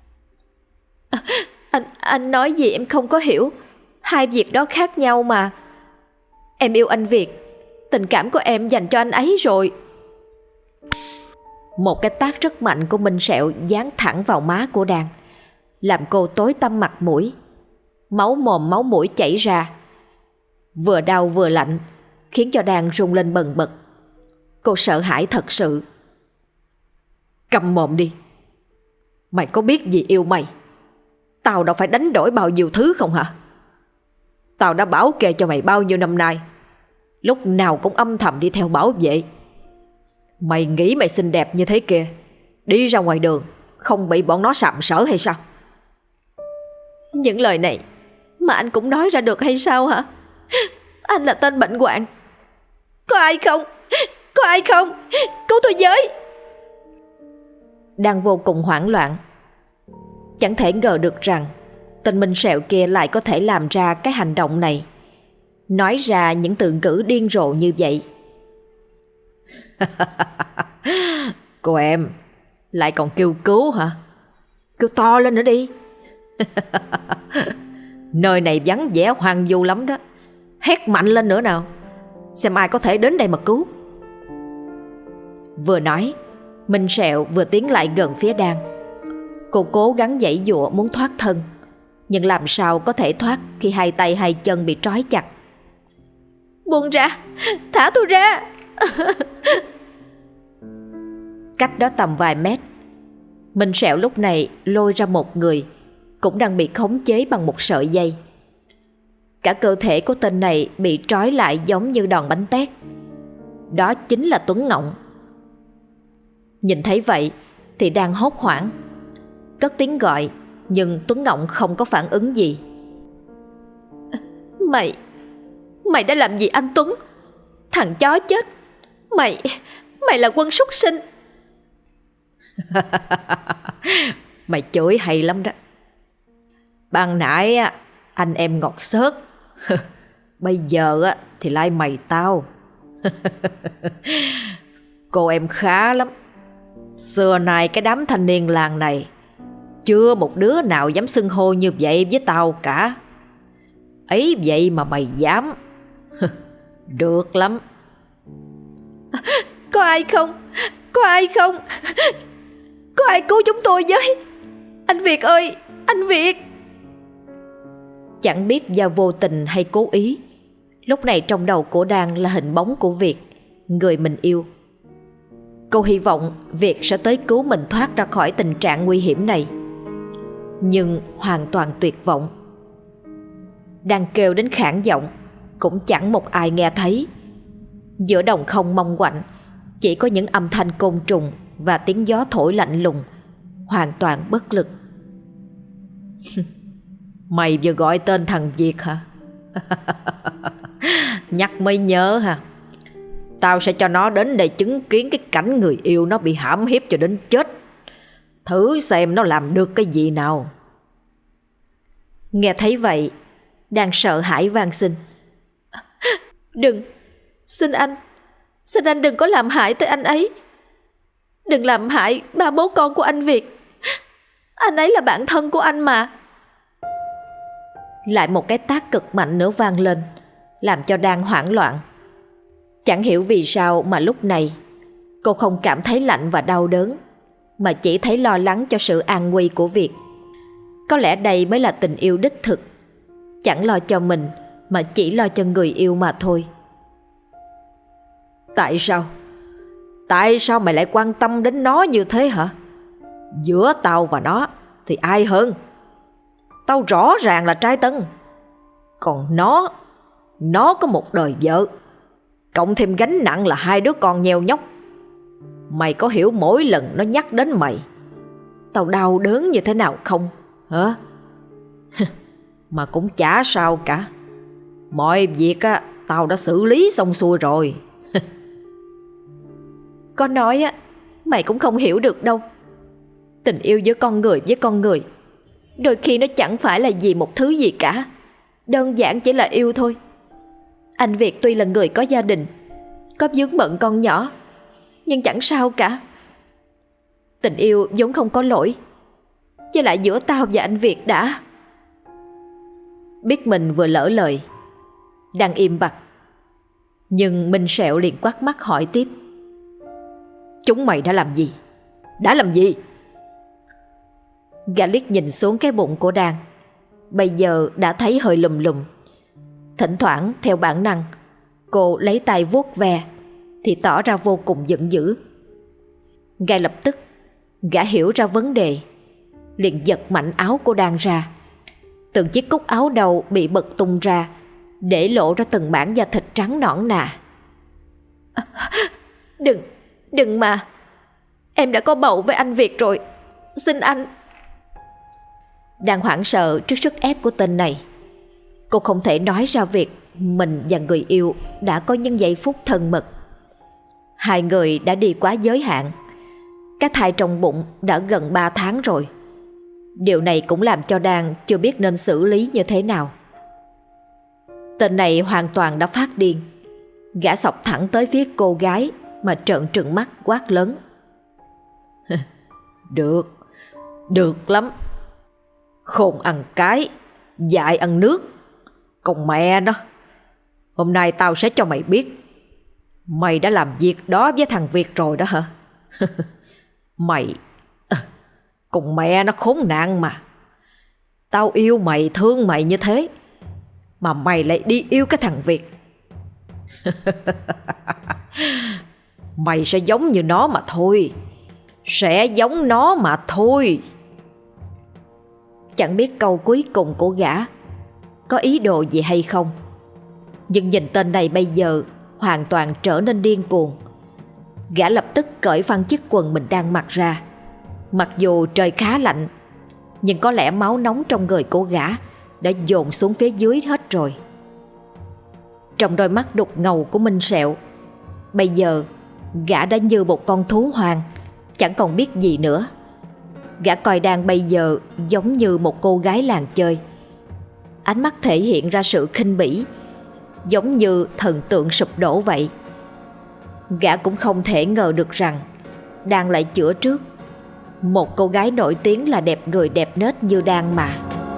Anh nói gì em không có hiểu. Hai việc đó khác nhau mà. Em yêu anh Việt, tình cảm của em dành cho anh ấy rồi. Một cái tát rất mạnh của Minh Sẹo giáng thẳng vào má của Đan, làm cô tối tăm mặt mũi. Máu mồm máu mũi chảy ra, vừa đau vừa lạnh, khiến cho Đan run lên bần bật. Cô sợ hãi thật sự. Câm mồm đi. Mày có biết gì yêu mày? Tao đâu phải đánh đổi bao nhiêu thứ không hả? Tao đã bảo kê cho mày bao nhiêu năm nay, lúc nào cũng âm thầm đi theo bảo vệ. Mày nghĩ mày xinh đẹp như thế kia, đi ra ngoài đường không bị bọn nó sàm sỡ hay sao? Những lời này mà anh cũng nói ra được hay sao hả? Anh là tên bệnh hoạn. Có ai không? Có ai không? Cứu tôi với! Đang vô cùng hoảng loạn. Chẳng thể ngờ được rằng tên Minh Sẹo kia lại có thể làm ra cái hành động này, nói ra những từ ngữ điên rồ như vậy. Cô em lại còn kêu cứu hả? Kêu to lên nữa đi. Nơi này vắng vẻ hoang vu lắm đó. Hét mạnh lên nữa nào, xem ai có thể đến đây mà cứu. Vừa nói, Minh Sẹo vừa tiến lại gần phía Đan. Cô cố gắng giãy giụa muốn thoát thân, nhưng làm sao có thể thoát khi hai tay hai chân bị trói chặt. Buông ra, thả tôi ra. Cách đó tầm vài mét, Minh Sẹo lúc này lôi ra một người cũng đang bị khống chế bằng một sợi dây. Cả cơ thể của tên này bị trói lại giống như đòn bánh tét. Đó chính là Tuấn Ngộng. Nhìn thấy vậy thì đang hốt hoảng, cất tiếng gọi, nhưng Tuấn Ngộng không có phản ứng gì. Mày đã làm gì anh Tuấn? Thằng chó chết! Mày là quân súc sinh! Mày chửi hay lắm đó. Ban nãy anh em ngọt xớt. Bây giờ thì lại mày tao. Cô em khá lắm. Xưa nay cái đám thanh niên làng này chưa một đứa nào dám xưng hô như vậy với tao cả. Ấy vậy mà mày dám. Được lắm. Có ai không? Có ai không? Có ai cứu chúng tôi với? Anh Việt ơi! Anh Việt! Chẳng biết do vô tình hay cố ý, lúc này trong đầu của Đan là hình bóng của Việt, người mình yêu. Cô hy vọng Việt sẽ tới cứu mình thoát ra khỏi tình trạng nguy hiểm này, nhưng hoàn toàn tuyệt vọng. Đang kêu đến khản giọng cũng chẳng một ai nghe thấy. Giữa đồng không mong quạnh chỉ có những âm thanh côn trùng và tiếng gió thổi lạnh lùng, hoàn toàn bất lực. Mày vừa gọi tên thằng Việt hả? Nhắc mới nhớ hả? Tao sẽ cho nó đến đây chứng kiến cái cảnh người yêu nó bị hãm hiếp cho đến chết. Thử xem nó làm được cái gì nào. Nghe thấy vậy, đang sợ hãi van xin. Đừng, xin anh đừng có làm hại tới anh ấy. Đừng làm hại ba bố con của anh Việt. Anh ấy là bạn thân của anh mà. Lại một cái tát cực mạnh nữa vang lên, làm cho Đan hoảng loạn. Chẳng hiểu vì sao mà lúc này cô không cảm thấy lạnh và đau đớn, mà chỉ thấy lo lắng cho sự an nguy của Việt. Có lẽ đây mới là tình yêu đích thực, chẳng lo cho mình mà chỉ lo cho người yêu mà thôi. Tại sao? Tại sao mày lại quan tâm đến nó như thế hả? Giữa tao và nó thì ai hơn? Tao rõ ràng là trai tân. Còn nó có một đời vợ, cộng thêm gánh nặng là hai đứa con nheo nhóc. Mày có hiểu mỗi lần nó nhắc đến mày tao đau đớn như thế nào không hả? Mà cũng chả sao cả. Mọi việc tao đã xử lý xong xuôi rồi. Có nói mày cũng không hiểu được đâu. Tình yêu giữa con người với con người đôi khi nó chẳng phải là gì một thứ gì cả, đơn giản chỉ là yêu thôi. Anh Việt tuy là người có gia đình, có vướng bận con nhỏ, nhưng chẳng sao cả. Tình yêu vốn không có lỗi. Với lại giữa tao và anh Việt đã... Biết mình vừa lỡ lời, đang im bặt. Nhưng Minh Sẹo liền quát mắt hỏi tiếp: Chúng mày đã làm gì? Đã làm gì? Gã liếc nhìn xuống cái bụng của Đan. Bây giờ đã thấy hơi lùm lùm. Thỉnh thoảng theo bản năng cô lấy tay vuốt ve thì tỏ ra vô cùng giận dữ. Ngay lập tức gã hiểu ra vấn đề, liền giật mạnh áo của Đan ra. Từng chiếc cúc áo đầu bị bật tung ra, để lộ ra từng mảng da thịt trắng nõn nà. Đừng mà, em đã có bầu với anh Việt rồi, xin anh. Đang hoảng sợ trước sức ép của tên này, cô không thể nói ra việc mình và người yêu đã có những giây phút thân mật. Hai người đã đi quá giới hạn. Cái thai trong bụng đã gần 3 tháng rồi. Điều này cũng làm cho Đan chưa biết nên xử lý như thế nào. Tên này hoàn toàn đã phát điên. Gã xộc thẳng tới phía cô gái mà trợn trừng mắt quát lớn: Được lắm. Khôn ăn cái, dại ăn nước. Còn mẹ nó, hôm nay tao sẽ cho mày biết mày đã làm việc đó với thằng Việt rồi đó hả? Mày cùng mẹ nó khốn nạn mà. Tao yêu mày, thương mày như thế mà mày lại đi yêu cái thằng Việt. Mày sẽ giống như nó mà thôi. Sẽ giống nó mà thôi. Chẳng biết câu cuối cùng của gã có ý đồ gì hay không, nhưng nhìn tên này bây giờ hoàn toàn trở nên điên cuồng. Gã lập tức cởi phăng chiếc quần mình đang mặc ra. Mặc dù trời khá lạnh, nhưng có lẽ máu nóng trong người của gã đã dồn xuống phía dưới hết rồi. Trong đôi mắt đục ngầu của Minh Sẹo, bây giờ gã đã như một con thú hoang, chẳng còn biết gì nữa. Gã coi Đan bây giờ giống như một cô gái làng chơi. Ánh mắt thể hiện ra sự khinh bỉ, giống như thần tượng sụp đổ vậy. Gã cũng không thể ngờ được rằng Đan lại chữa trước. Một cô gái nổi tiếng là đẹp người đẹp nết như Đan mà.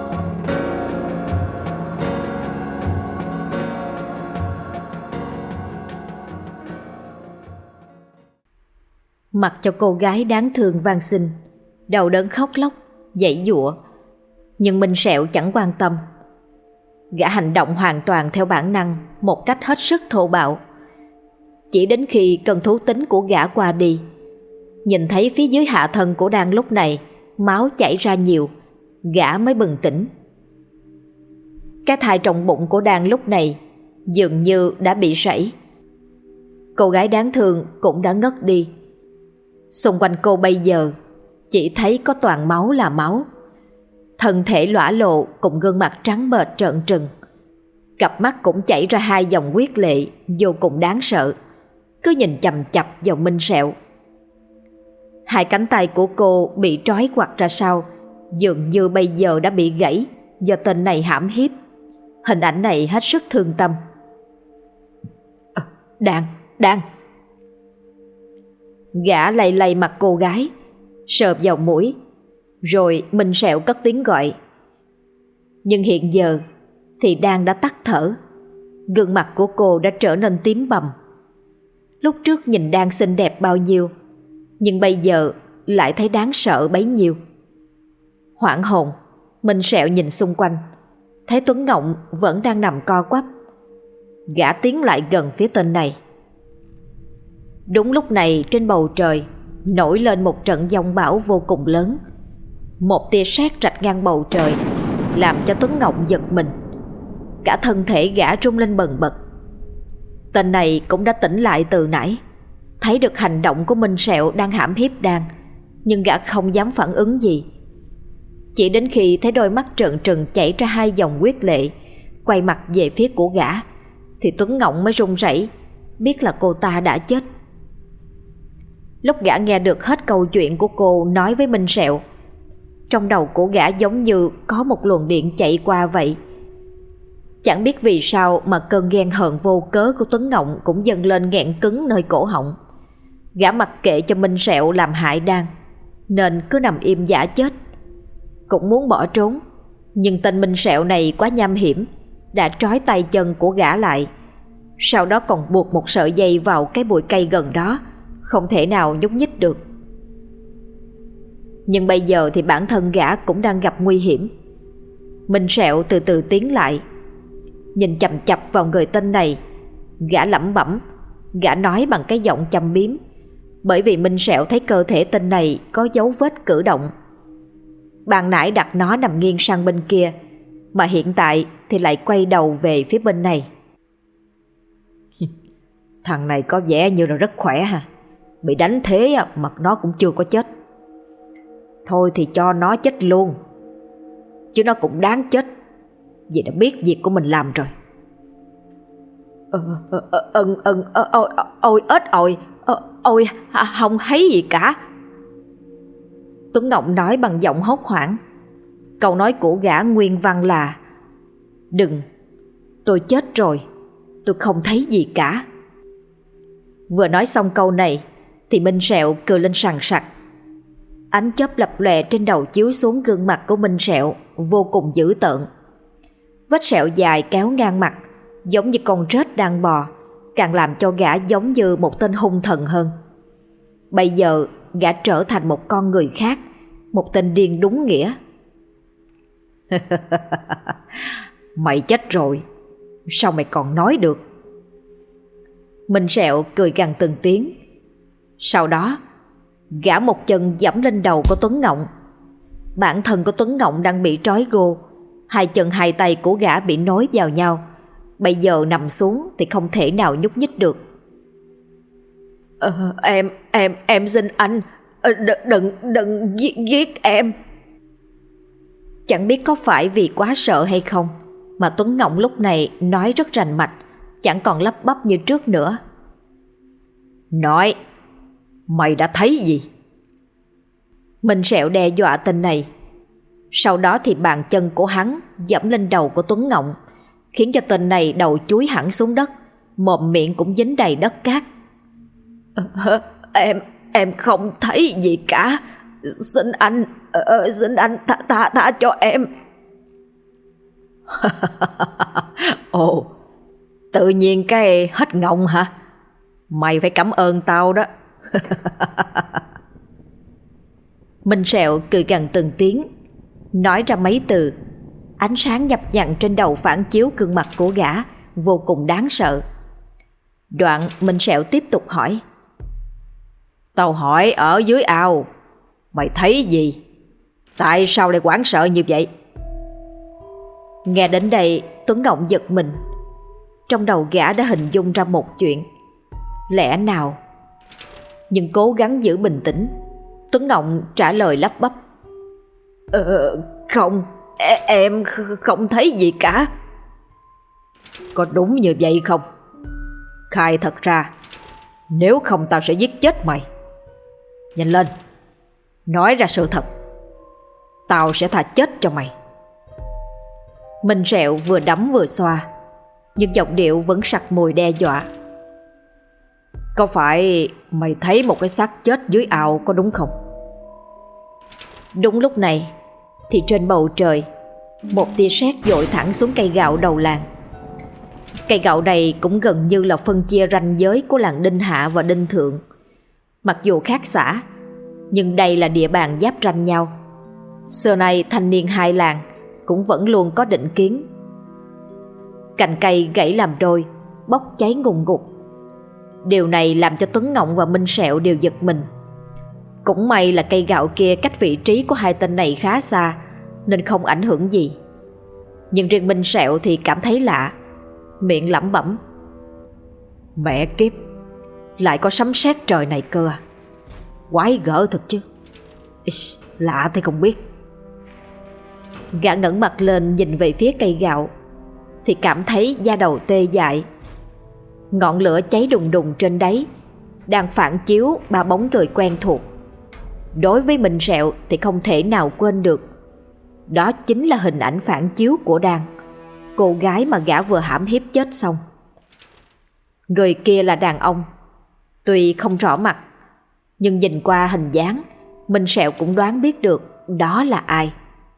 Mặc cho cô gái đáng thương van xin, đau đớn khóc lóc, giãy giụa, nhưng Minh Sẹo chẳng quan tâm. Gã hành động hoàn toàn theo bản năng, một cách hết sức thô bạo. Chỉ đến khi cơn thú tính của gã qua đi, nhìn thấy phía dưới hạ thân của Đan lúc này máu chảy ra nhiều, gã mới bừng tỉnh. Cái thai trong bụng của Đan lúc này dường như đã bị sảy. Cô gái đáng thương cũng đã ngất đi. Xung quanh cô bây giờ chỉ thấy có toàn máu là máu. Thân thể lõa lộ cùng gương mặt trắng bệch trợn trừng. Cặp mắt cũng chảy ra hai dòng huyết lệ vô cùng đáng sợ, cứ nhìn chằm chằm vào Minh Sẹo. Hai cánh tay của cô bị trói quặt ra sau, dường như bây giờ đã bị gãy do tên này hãm hiếp. Hình ảnh này hết sức thương tâm. Đan. Gã lay lay mặt cô gái, sờ vào mũi, rồi Minh Sẹo cất tiếng gọi. Nhưng hiện giờ thì Đan đã tắt thở. Gương mặt của cô đã trở nên tím bầm. Lúc trước nhìn Đan xinh đẹp bao nhiêu, nhưng bây giờ lại thấy đáng sợ bấy nhiêu. Hoảng hồn, Minh Sẹo nhìn xung quanh, thấy Tuấn Ngộng vẫn đang nằm co quắp. Gã tiến lại gần phía tên này. Đúng lúc này trên bầu trời nổi lên một trận giông bão vô cùng lớn. Một tia sét rạch ngang bầu trời, làm cho Tuấn Ngộng giật mình. Cả thân thể gã rung lên bần bật. Tên này cũng đã tỉnh lại từ nãy, thấy được hành động của Minh Sẹo đang hãm hiếp Đan, nhưng gã không dám phản ứng gì. Chỉ đến khi thấy đôi mắt trợn trừng chảy ra hai dòng huyết lệ, quay mặt về phía của gã, thì Tuấn Ngộng mới run rẩy, biết là cô ta đã chết. Lúc gã nghe được hết câu chuyện của cô nói với Minh Sẹo, trong đầu của gã giống như có một luồng điện chạy qua vậy. Chẳng biết vì sao mà cơn ghen hờn vô cớ của Tuấn Ngộng cũng dâng lên nghẹn cứng nơi cổ họng. Gã mặc kệ cho Minh Sẹo làm hại Đan, nên cứ nằm im giả chết. Cũng muốn bỏ trốn, nhưng tên Minh Sẹo này quá nham hiểm, đã trói tay chân của gã lại. sau đó còn buộc một sợi dây vào cái bụi cây gần đó, không thể nào nhúc nhích được. Nhưng bây giờ thì bản thân gã cũng đang gặp nguy hiểm. Minh Sẹo từ từ tiến lại, nhìn chằm chằm vào người tên này. Gã lẩm bẩm, gã nói bằng cái giọng châm biếm, bởi vì Minh Sẹo thấy cơ thể tên này có dấu vết cử động. Ban nãy đặt nó nằm nghiêng sang bên kia, mà hiện tại thì lại quay đầu về phía bên này. Thằng này có vẻ như là rất khỏe ha. Bị đánh thế mà nó cũng chưa có chết. Thôi thì cho nó chết luôn, chứ nó cũng đáng chết, vì đã biết việc của mình làm rồi. Ôi ếch ôi, ôi không thấy gì cả. Tuấn Ngọc nói bằng giọng hốt hoảng. Câu nói của gã nguyên văn là: đừng, tôi chết rồi, tôi không thấy gì cả. Vừa nói xong câu này thì Minh Sẹo cười lên sằng sặc. Ánh chớp lập lòe trên đầu chiếu xuống gương mặt của Minh Sẹo vô cùng dữ tợn. Vết sẹo dài kéo ngang mặt, giống như con rết đang bò, càng làm cho gã giống như một tên hung thần hơn. Bây giờ gã trở thành một con người khác, một tên điên đúng nghĩa. Mày chết rồi, sao mày còn nói được? Minh Sẹo cười gằn từng tiếng. Sau đó gã một chân giẫm lên đầu của Tuấn Ngộng. Bản thân của Tuấn Ngộng đang bị trói gô, hai chân hai tay của gã bị nối vào nhau, bây giờ nằm xuống thì không thể nào nhúc nhích được. Em xin anh, đừng giết em. Chẳng biết có phải vì quá sợ hay không mà Tuấn Ngộng lúc này nói rất rành mạch, chẳng còn lắp bắp như trước nữa. Nói, mày đã thấy gì? Minh Sẹo đe dọa tên này. Sau đó thì bàn chân của hắn giẫm lên đầu của Tuấn Ngộng, khiến cho tên này đầu chúi hẳn xuống đất, mồm miệng cũng dính đầy đất cát. Em không thấy gì cả. Xin anh tha cho em. Ồ, tự nhiên cái hết ngọng hả? Mày phải cảm ơn tao đó. Minh Sẹo cười gằn từng tiếng, nói ra mấy từ. Ánh sáng nhập nhằng trên đầu phản chiếu gương mặt của gã, vô cùng đáng sợ. Đoạn Minh Sẹo tiếp tục hỏi: tao hỏi ở dưới ao, mày thấy gì? Tại sao lại hoảng sợ như vậy? Nghe đến đây, Tuấn Ngộng giật mình. Trong đầu gã đã hình dung ra một chuyện. Lẽ nào? Nhưng cố gắng giữ bình tĩnh, Tuấn Ngộng trả lời lắp bắp: Không, em không thấy gì cả. Có đúng như vậy không? Khai thật ra, nếu không tao sẽ giết chết mày. Nhanh lên, nói ra sự thật, tao sẽ tha chết cho mày. Minh Sẹo vừa đấm vừa xoa, nhưng giọng điệu vẫn sặc mùi đe dọa. Có phải mày thấy một cái xác chết dưới ao có đúng không? Đúng lúc này thì trên bầu trời, một tia sét dội thẳng xuống cây gạo đầu làng. Cây gạo này cũng gần như là phân chia ranh giới của làng Đinh Hạ và Đinh Thượng. Mặc dù khác xã, nhưng đây là địa bàn giáp ranh nhau. Xưa nay thanh niên hai làng cũng vẫn luôn có định kiến. Cành cây gãy làm đôi, bốc cháy ngùn ngụt. Điều này làm cho Tuấn Ngộng và Minh Sẹo đều giật mình. Cũng may là cây gạo kia cách vị trí của hai tên này khá xa, nên không ảnh hưởng gì. Nhưng riêng Minh Sẹo thì cảm thấy lạ, miệng lẩm bẩm: mẹ kiếp, lại có sấm sét trời này cơ à? Quái gở thật chứ. Lạ thì không biết. Gã ngẩng mặt lên nhìn về phía cây gạo thì cảm thấy da đầu tê dại. Ngọn lửa cháy đùng đùng trên đáy đang phản chiếu ba bóng người quen thuộc. Đối với Minh Sẹo thì không thể nào quên được. Đó chính là hình ảnh phản chiếu của Đan, cô gái mà gã vừa hãm hiếp chết xong. Người kia là đàn ông. Tuy không rõ mặt, nhưng nhìn qua hình dáng, Minh Sẹo cũng đoán biết được đó là ai.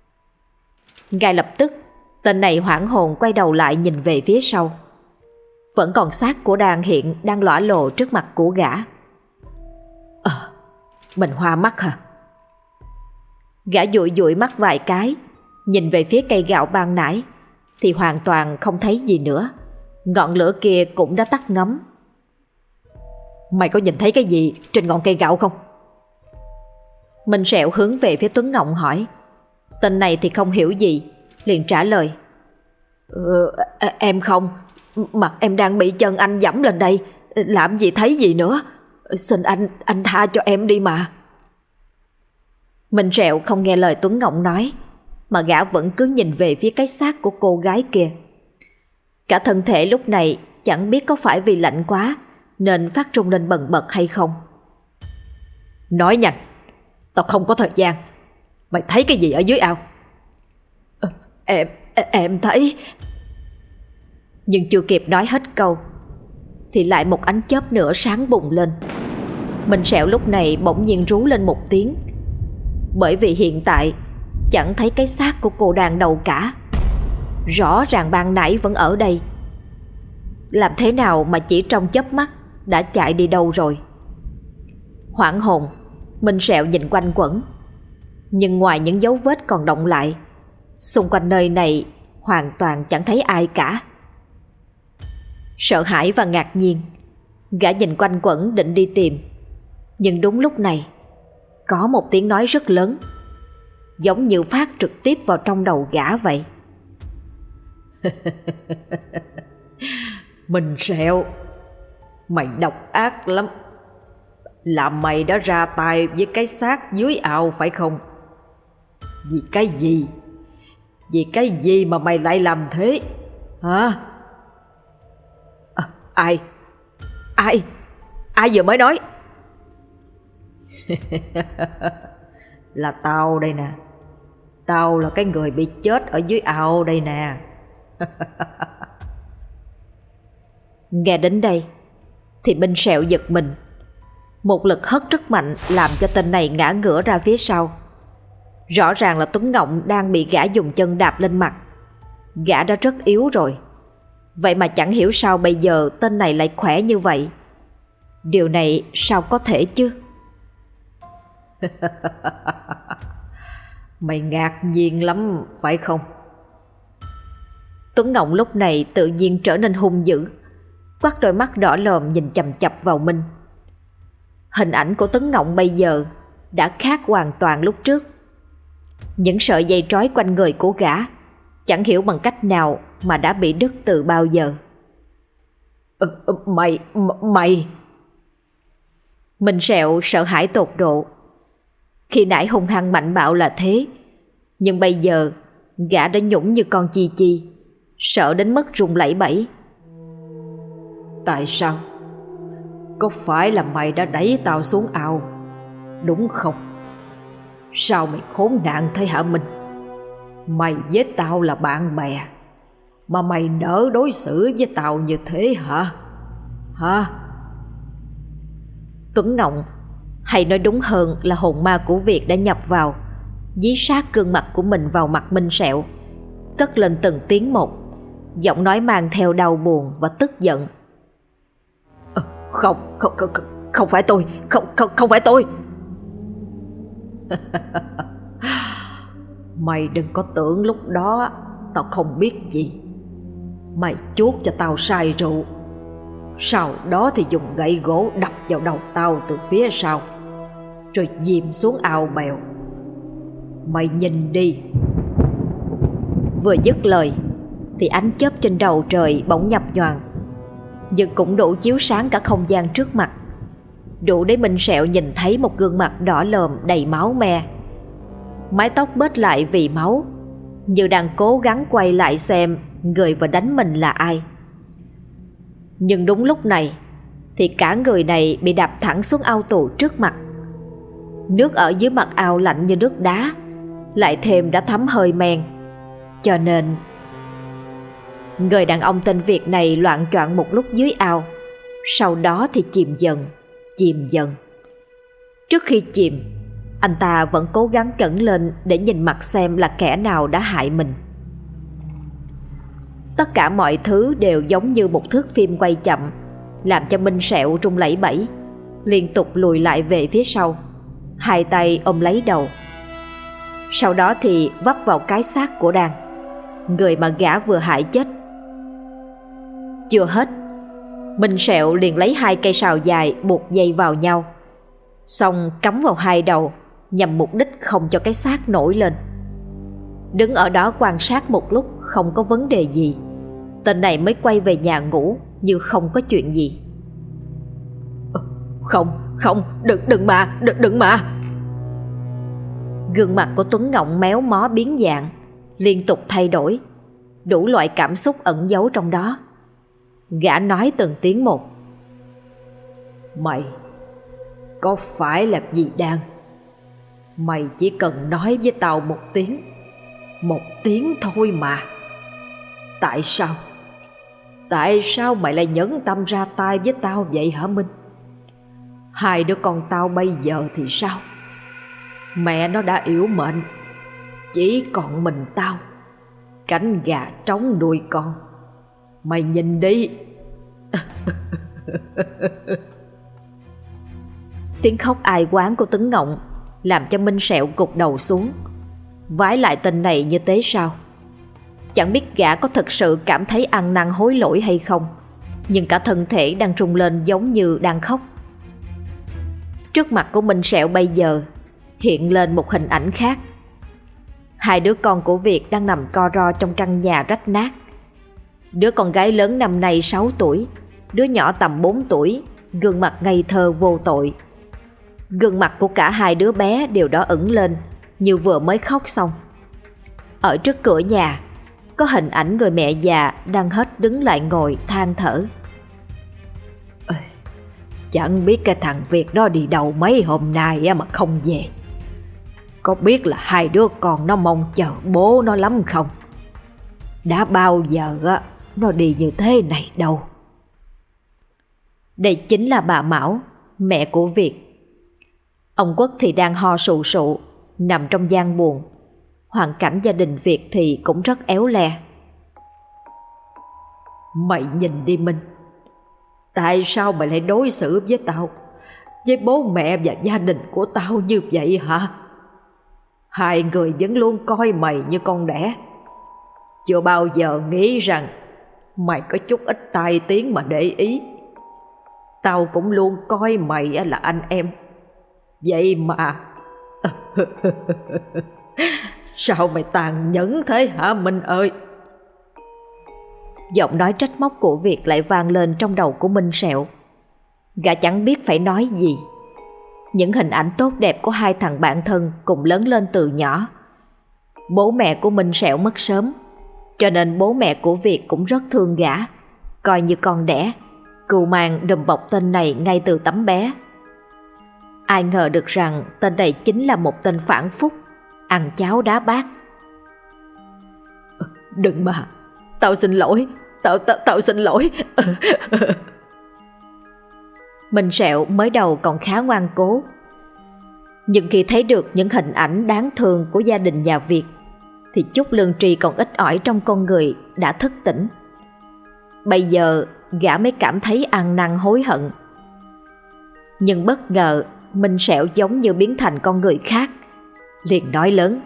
Ngay lập tức, tên này hoảng hồn quay đầu lại nhìn về phía sau. vẫn còn xác của Đàn hiện đang lõa lộ trước mặt của gã. Mình hoa mắt hả? Gã dụi dụi mắt vài cái, nhìn về phía cây gạo ban nãy thì hoàn toàn không thấy gì nữa. Ngọn lửa kia cũng đã tắt ngấm. Mày có nhìn thấy cái gì trên ngọn cây gạo không? Minh Sẹo hướng về phía Tuấn Ngộng hỏi. Tên này thì không hiểu gì, liền trả lời: Em không. Mặt em đang bị chân anh dẫm lên đây, làm gì thấy gì nữa. Xin anh tha cho em đi mà. Minh Sẹo không nghe lời Tuấn Ngộng nói, mà gã vẫn cứ nhìn về phía cái xác của cô gái kia. Cả thân thể lúc này chẳng biết có phải vì lạnh quá nên phát run lên bần bật hay không. Nói nhanh, tao không có thời gian. Mày thấy cái gì ở dưới ao? Em thấy. Nhưng chưa kịp nói hết câu thì lại một ánh chớp nữa sáng bùng lên. Minh Sẹo lúc này bỗng nhiên rú lên một tiếng, bởi vì hiện tại chẳng thấy cái xác của cô Đàn đâu cả. Rõ ràng ban nãy vẫn ở đây, làm thế nào mà chỉ trong chớp mắt đã chạy đi đâu rồi? Hoảng hồn, Minh Sẹo nhìn quanh quẩn, nhưng ngoài những dấu vết còn đọng lại, xung quanh nơi này hoàn toàn chẳng thấy ai cả. Sợ hãi và ngạc nhiên, gã nhìn quanh quẩn định đi tìm. Nhưng đúng lúc này, có một tiếng nói rất lớn, giống như phát trực tiếp vào trong đầu gã vậy. Minh Sẹo, mày độc ác lắm. Là mày đã ra tay với cái xác dưới ao phải không? Vì cái gì? Vì cái gì mà mày lại làm thế? Hả? Ai? Ai vừa mới nói? Là tao đây nè. Tao là cái người bị chết ở dưới ao đây nè. Nghe đến đây thì Minh Sẹo giật mình. Một lực hất rất mạnh làm cho tên này ngã ngửa ra phía sau. Rõ ràng là Tuấn Ngộng đang bị gã dùng chân đạp lên mặt. Gã đã rất yếu rồi, vậy mà chẳng hiểu sao bây giờ tên này lại khỏe như vậy. Điều này sao có thể chứ? Mày ngạc nhiên lắm phải không? Tuấn Ngộng lúc này tự nhiên trở nên hung dữ, quắt đôi mắt đỏ lòm nhìn chằm chằm vào Minh. Hình ảnh của Tuấn Ngộng bây giờ đã khác hoàn toàn lúc trước. Những sợi dây trói quanh người của gã chẳng hiểu bằng cách nào mà đã bị đứt từ bao giờ. Mày Minh Sẹo sợ hãi tột độ. Khi nãy hung hăng mạnh bạo là thế, nhưng bây giờ gã đã nhũng như con chi chi, sợ đến mức run lẩy bẩy. Tại sao? Có phải là mày đã đẩy tao xuống ao, đúng không? Sao mày khốn nạn thế hả Minh? Mày với tao là bạn bè, mà mày nỡ đối xử với tao như thế hả? Hả? Tuấn Ngộng, hay nói đúng hơn là hồn ma của Việt đã nhập vào, dí sát gương mặt của mình vào mặt Minh Sẹo, cất lên từng tiếng một, giọng nói mang theo đau buồn và tức giận. Không phải tôi, không phải tôi. Mày đừng có tưởng lúc đó tao không biết gì. Mày chuốt cho tao say rượu, sau đó thì dùng gậy gỗ đập vào đầu tao từ phía sau, rồi dìm xuống ao bèo. Mày nhìn đi. Vừa dứt lời thì ánh chớp trên đầu trời bỗng nhập nhoàng, nhưng cũng đủ chiếu sáng cả không gian trước mặt, đủ để Minh Sẹo nhìn thấy một gương mặt đỏ lòm đầy máu me. Mái tóc bết lại vì máu, như đang cố gắng quay lại xem người vừa đánh mình là ai. Nhưng đúng lúc này thì cả người này bị đạp thẳng xuống ao tù trước mặt. Nước ở dưới mặt ao lạnh như nước đá, lại thêm đã thấm hơi men, cho nên người đàn ông tên Việt này loạng choạng một lúc dưới ao, sau đó thì chìm dần. Trước khi chìm, anh ta vẫn cố gắng ngẩng lên để nhìn mặt xem là kẻ nào đã hại mình. Tất cả mọi thứ đều giống như một thước phim quay chậm, làm cho Minh Sẹo run lẩy bẩy, liên tục lùi lại về phía sau, hai tay ôm lấy đầu. Sau đó thì vấp vào cái xác của Đan, người mà gã vừa hại chết. Chưa hết, Minh Sẹo liền lấy 2 cây sào dài buộc dây vào nhau, xong cắm vào hai đầu nhằm mục đích không cho cái xác nổi lên. Đứng ở đó quan sát một lúc không có vấn đề gì, tên này mới quay về nhà ngủ như không có chuyện gì. Không, đừng mà. Gương mặt của Tuấn Ngộng méo mó biến dạng, liên tục thay đổi, đủ loại cảm xúc ẩn giấu trong đó. Gã nói từng tiếng một. Mày có phải làm gì Đan? Mày chỉ cần nói với tao một tiếng thôi mà. Tại sao mày lại nhẫn tâm ra tay với tao vậy hả Minh? Hai đứa con tao bây giờ thì sao? Mẹ nó đã yếu mệnh, chỉ còn mình tao, cánh gà trống nuôi con. Mày nhìn đi. Tiếng khóc ai oán của Tuấn Ngộng làm cho Minh Sẹo gục đầu xuống. Vái lại tên này như thế sao? Chẳng biết gã có thực sự cảm thấy ăn năn hối lỗi hay không, nhưng cả thân thể đang rung lên giống như đang khóc. Trước mặt của Minh Sẹo bây giờ hiện lên một hình ảnh khác. 2 đứa con của Việt đang nằm co ro trong căn nhà rách nát. Đứa con gái lớn năm nay 6 tuổi, đứa nhỏ tầm 4 tuổi, gương mặt ngây thơ vô tội. Gương mặt của cả 2 đứa bé đều đỏ ửng lên như vừa mới khóc xong. Ở trước cửa nhà có hình ảnh người mẹ già đang hết đứng lại ngồi than thở. Chẳng biết cái thằng Việt nó đi đâu mấy hôm nay mà không về. Có biết là 2 đứa con nó mong chờ bố nó lắm không? Đã bao giờ nó đi như thế này đâu. Đây chính là bà Mão, mẹ của Việt. Ông Quốc thì đang ho sù sụ, nằm trong gian buồn. Hoàn cảnh gia đình Việt thì cũng rất éo le. Mày nhìn đi Minh, tại sao mày lại đối xử với tao, với bố mẹ và gia đình của tao như vậy hả? 2 người vẫn luôn coi mày như con đẻ, chưa bao giờ nghĩ rằng mày có chút ít tai tiếng mà để ý. Tao cũng luôn coi mày là anh em. Vậy mà sao mày tàn nhẫn thế hả Minh ơi? Giọng nói trách móc của Việt lại vang lên trong đầu của Minh Sẹo. Gã chẳng biết phải nói gì. Những hình ảnh tốt đẹp của 2 thằng bạn thân cùng lớn lên từ nhỏ. Bố mẹ của Minh Sẹo mất sớm, cho nên bố mẹ của Việt cũng rất thương gã, coi như con đẻ, cưu mang đùm bọc tên này ngay từ tấm bé. Ai ngờ được rằng tên này chính là một tên phản phúc, ăn cháo đá bát. Đừng mà, tao xin lỗi, tao xin lỗi. Minh Sẹo mới đầu còn khá ngoan cố, nhưng khi thấy được những hình ảnh đáng thương của gia đình nhà Việt thì chút lương tri còn ít ỏi trong con người đã thức tỉnh. Bây giờ gã mới cảm thấy ăn năn hối hận. Nhưng bất ngờ Minh Sẹo giống như biến thành con người khác, liền nói lớn.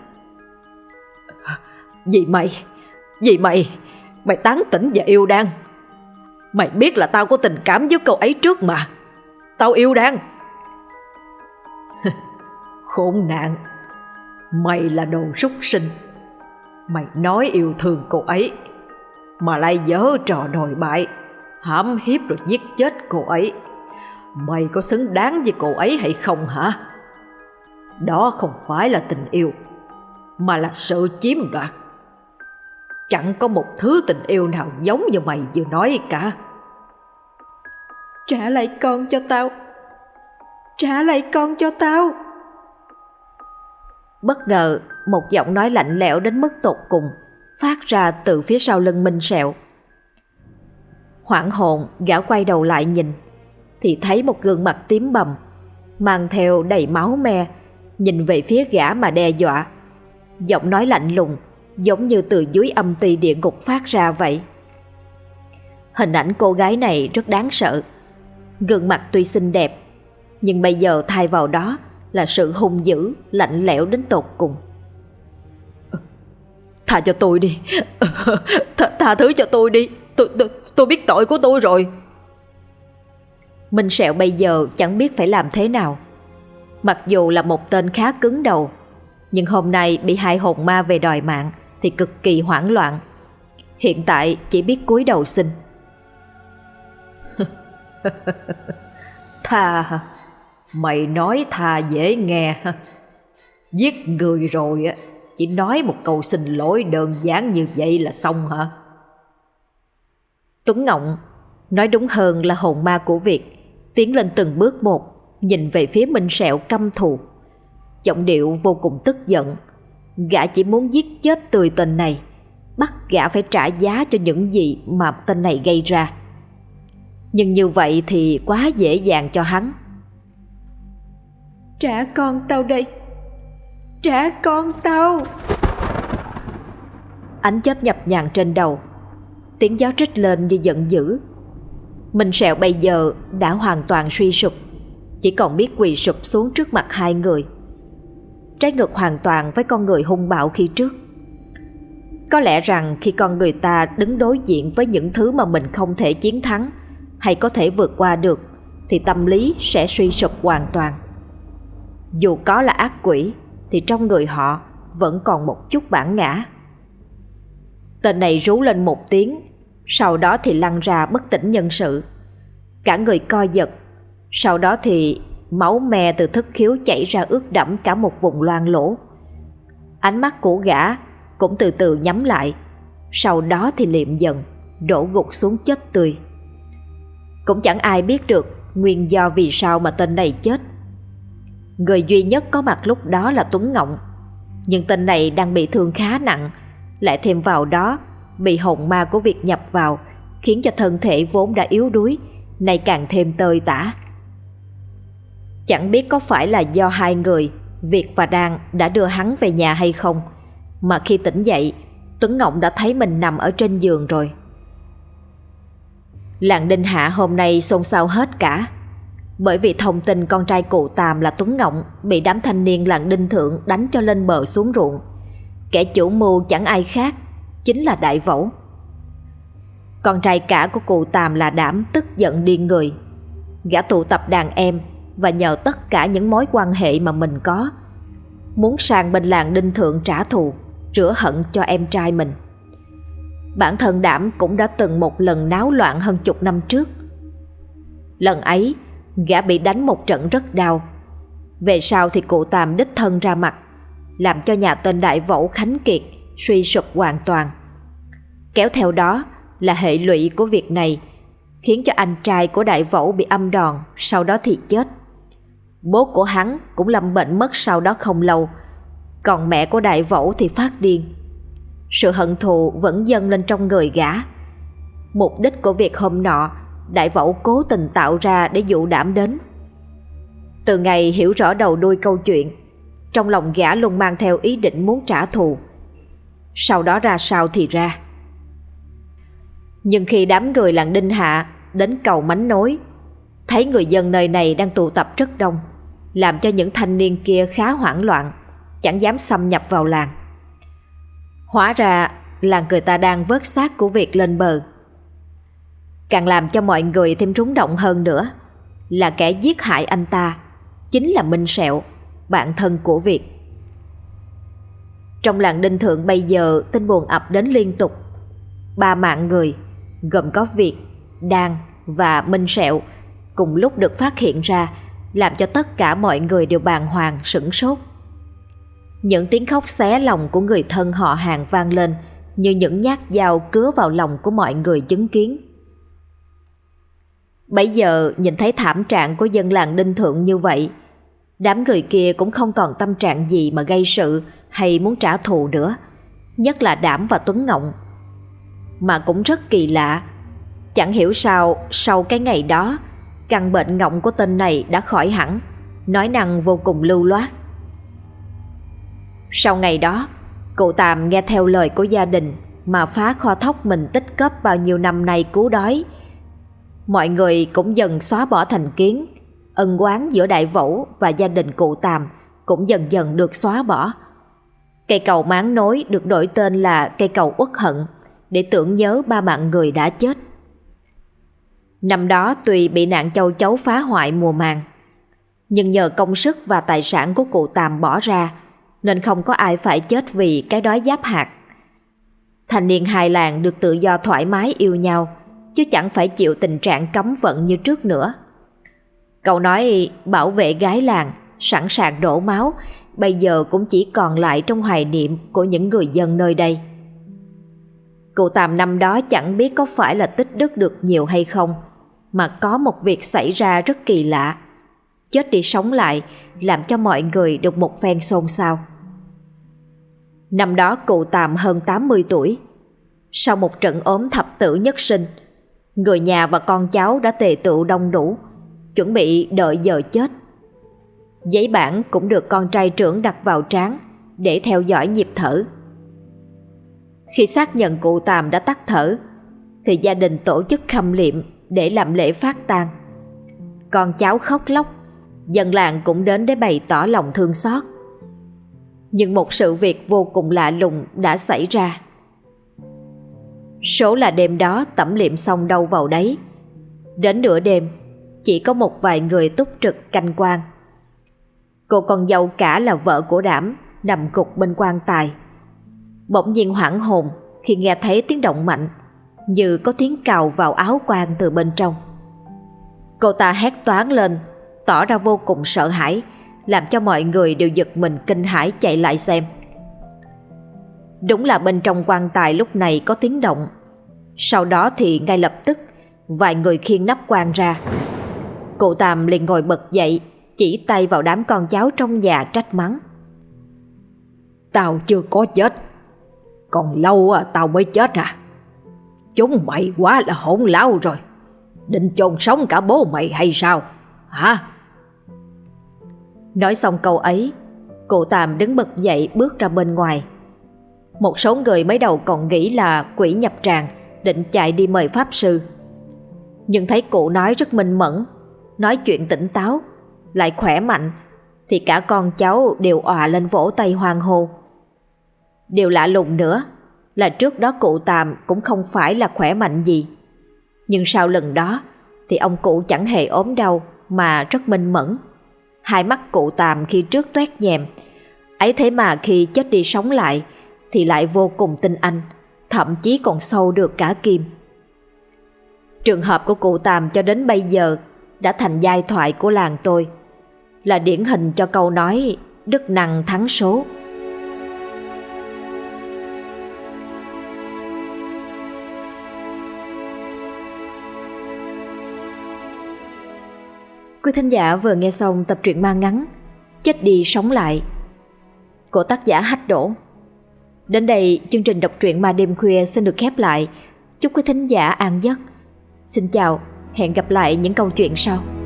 Vì mày tán tỉnh và yêu Đan. Mày biết là tao có tình cảm với cô ấy trước mà. Tao yêu Đan. Khốn nạn, mày là đồ súc sinh. Mày nói yêu thương cô ấy mà lại giở trò đồi bại, hãm hiếp rồi giết chết cô ấy. Mày có xứng đáng với cô ấy hay không hả? Đó không phải là tình yêu, mà là sự chiếm đoạt. Chẳng có một thứ tình yêu nào giống như mày vừa nói cả. Trả lại con cho tao. Trả lại con cho tao. Bất ngờ một giọng nói lạnh lẽo đến mức tột cùng phát ra từ phía sau lưng Minh Sẹo. Hoảng hồn, gã quay đầu lại nhìn thì thấy một gương mặt tím bầm, mang theo đầy máu me, nhìn về phía gã mà đe dọa. Giọng nói lạnh lùng giống như từ dưới âm ti địa ngục phát ra vậy. Hình ảnh cô gái này rất đáng sợ. Gương mặt tuy xinh đẹp, nhưng bây giờ thay vào đó là sự hung dữ, lạnh lẽo đến tột cùng. Tha cho tôi đi. Tha thứ cho tôi đi. Tôi biết tội của tôi rồi. Minh Sẹo bây giờ chẳng biết phải làm thế nào. Mặc dù là một tên khá cứng đầu, nhưng hôm nay bị hai hồn ma về đòi mạng thì cực kỳ hoảng loạn. Hiện tại chỉ biết cúi đầu xin. Tha hả? Mày nói tha dễ nghe ha. Giết người rồi á, chỉ nói một câu xin lỗi đơn giản như vậy là xong hả? Tuấn Ngộng, nói đúng hơn là hồn ma của Việt, tiến lên từng bước một, nhìn về phía Minh Sẹo căm thù. Giọng điệu vô cùng tức giận. Gã chỉ muốn giết chết tươi tên này, bắt gã phải trả giá cho những gì mà tên này gây ra. Nhưng như vậy thì quá dễ dàng cho hắn. Trả con tao đây, trả con tao. Ánh chớp nhập nhằng trên đầu, tiếng giáo trích lên như giận dữ. Minh Sẹo bây giờ đã hoàn toàn suy sụp, chỉ còn biết quỳ sụp xuống trước mặt hai người, trái ngược hoàn toàn với con người hung bạo khi trước. Có lẽ rằng khi con người ta đứng đối diện với những thứ mà mình không thể chiến thắng hay có thể vượt qua được, thì tâm lý sẽ suy sụp hoàn toàn. Dù có là ác quỷ thì trong người họ vẫn còn một chút bản ngã. Tên này rú lên một tiếng, sau đó thì lăn ra bất tỉnh nhân sự. Cả người co giật, sau đó thì máu me từ thất khiếu chảy ra ướt đẫm cả một vùng loang lỗ. Ánh mắt của gã cũng từ từ nhắm lại, sau đó thì liệm dần, đổ gục xuống chết tươi. Cũng chẳng ai biết được nguyên do vì sao mà tên này chết. Người duy nhất có mặt lúc đó là Tuấn Ngộng, nhưng tên này đang bị thương khá nặng, lại thêm vào đó bị hồn ma của Việt nhập vào, khiến cho thân thể vốn đã yếu đuối nay càng thêm tơi tả. Chẳng biết có phải là do hai người Việt và Đan đã đưa hắn về nhà hay không, mà khi tỉnh dậy Tuấn Ngộng đã thấy mình nằm ở trên giường rồi. Làng Đinh Hạ hôm nay xôn xao hết cả, bởi vì thông tin con trai cụ Tàm là Tuấn Ngộng bị đám thanh niên làng Đinh Thượng đánh cho lên bờ xuống ruộng. Kẻ chủ mưu chẳng ai khác, chính là Đại Vẩu. Con trai cả của cụ Tàm là Đảm tức giận điên người. Gã tụ tập đàn em và nhờ tất cả những mối quan hệ mà mình có, muốn sang bên làng Đinh Thượng trả thù, rửa hận cho em trai mình. Bản thân Đảm cũng đã từng một lần náo loạn hơn chục năm trước. Lần ấy gã bị đánh một trận rất đau. Về sau thì cụ Tàm đích thân ra mặt, làm cho nhà tên Đại Vẩu khánh kiệt suy sụp hoàn toàn. Kéo theo đó là hệ lụy của việc này, khiến cho anh trai của Đại Vẩu bị âm đòn, sau đó thì chết. Bố của hắn cũng lâm bệnh mất sau đó không lâu, còn mẹ của Đại Vẩu thì phát điên. Sự hận thù vẫn dâng lên trong người gã. Mục đích của việc hôm nọ Đại Vẩu cố tình tạo ra để dụ Đảm đến. Từ ngày hiểu rõ đầu đuôi câu chuyện, trong lòng gã luôn mang theo ý định muốn trả thù. Sau đó ra sao thì ra. Nhưng khi đám người làng Đinh Hạ đến cầu Mánh Nối, thấy người dân nơi này đang tụ tập rất đông, làm cho những thanh niên kia khá hoảng loạn, chẳng dám xâm nhập vào làng. Hóa ra là người ta đang vớt xác của Việt lên bờ. Càng làm cho mọi người thêm rúng động hơn nữa là kẻ giết hại anh ta chính là Minh Sẹo, bạn thân của Việt. Trong làng Đinh Thượng bây giờ tin buồn ập đến liên tục. 3 mạng người gồm có Việt, Đan và Minh Sẹo cùng lúc được phát hiện ra, làm cho tất cả mọi người đều bàng hoàng sửng sốt. Những tiếng khóc xé lòng của người thân họ hàng vang lên như những nhát dao cứa vào lòng của mọi người chứng kiến. Bấy giờ nhìn thấy thảm trạng của dân làng Đinh Thượng như vậy, đám người kia cũng không còn tâm trạng gì mà gây sự hay muốn trả thù nữa, nhất là Đảm và Tuấn Ngộng. Mà cũng rất kỳ lạ, chẳng hiểu sao sau cái ngày đó căn bệnh ngọng của tên này đã khỏi hẳn, nói năng vô cùng lưu loát. Sau ngày đó, cụ Tàm nghe theo lời của gia đình, mà phá kho thóc mình tích góp bao nhiêu năm nay cứu đói. Mọi người cũng dần xóa bỏ thành kiến, ân oán giữa đại Vẩu và gia đình cụ Tàm cũng dần dần được xóa bỏ. Cây cầu Máng Nối được đổi tên là cây cầu Uất Hận để tưởng nhớ ba mạng người đã chết. Năm đó tuy bị nạn châu chấu phá hoại mùa màng, nhưng nhờ công sức và tài sản của cụ Tàm bỏ ra nên không có ai phải chết vì cái đói giáp hạt. Thanh niên hai làng được tự do thoải mái yêu nhau, chứ chẳng phải chịu tình trạng cấm vận như trước nữa. Câu nói bảo vệ gái làng sẵn sàng đổ máu bây giờ cũng chỉ còn lại trong hoài niệm của những người dân nơi đây. Cụ Tàm năm đó chẳng biết có phải là tích đức được nhiều hay không, mà có một việc xảy ra rất kỳ lạ, chết đi sống lại, làm cho mọi người được một phen xôn xao. Năm đó cụ Tàm hơn 80 tuổi. Sau một trận ốm thập tử nhất sinh, người nhà và con cháu đã tề tựu đông đủ, chuẩn bị đợi giờ chết. Giấy bản cũng được con trai trưởng đặt vào trán để theo dõi nhịp thở. Khi xác nhận cụ Tàm đã tắt thở, thì gia đình tổ chức khâm liệm để làm lễ phát tang. Con cháu khóc lóc, dân làng cũng đến để bày tỏ lòng thương xót. Nhưng một sự việc vô cùng lạ lùng đã xảy ra. Số là đêm đó tẩm liệm xong đâu vào đấy. Đến nửa đêm, chỉ có một vài người túc trực canh quan. Cô con dâu cả là vợ của Đảm nằm gục bên quan tài. Bỗng nhiên hoảng hồn khi nghe thấy tiếng động mạnh, như có tiếng cào vào áo quan từ bên trong. Cô ta hét toáng lên, tỏ ra vô cùng sợ hãi, làm cho mọi người đều giật mình kinh hãi chạy lại xem. Đúng là bên trong quan tài lúc này có tiếng động. Sau đó thì ngay lập tức vài người khiêng nắp quan ra. Cụ Tàm liền ngồi bật dậy, chỉ tay vào đám con cháu trong nhà trách mắng: Tao chưa có chết, còn lâu tao mới chết à? Chúng mày quá là hỗn láo rồi, định chôn sống cả bố mày hay sao hả? Nói xong câu ấy, cụ Tàm đứng bật dậy bước ra bên ngoài. Một số người mới đầu còn nghĩ là quỷ nhập tràng, định chạy đi mời pháp sư. Nhưng thấy cụ nói rất minh mẫn, nói chuyện tỉnh táo, lại khỏe mạnh, thì cả con cháu đều òa lên vỗ tay hoan hô. Điều lạ lùng nữa là trước đó cụ Tàm cũng không phải là khỏe mạnh gì, nhưng sau lần đó thì ông cụ chẳng hề ốm đau mà rất minh mẫn. Hai mắt cụ Tàm khi trước toét nhèm, ấy thế mà khi chết đi sống lại thì lại vô cùng tinh anh, thậm chí còn sâu được cả kim. Trường hợp của cụ Tàm cho đến bây giờ đã thành giai thoại của làng tôi, là điển hình cho câu nói đức năng thắng số. Quý thính giả vừa nghe xong tập truyện ma ngắn Chết đi sống lại của tác giả Hách Đỗ. Đến đây chương trình đọc truyện ma đêm khuya xin được khép lại. Chúc quý thính giả an giấc. Xin chào, hẹn gặp lại những câu chuyện sau.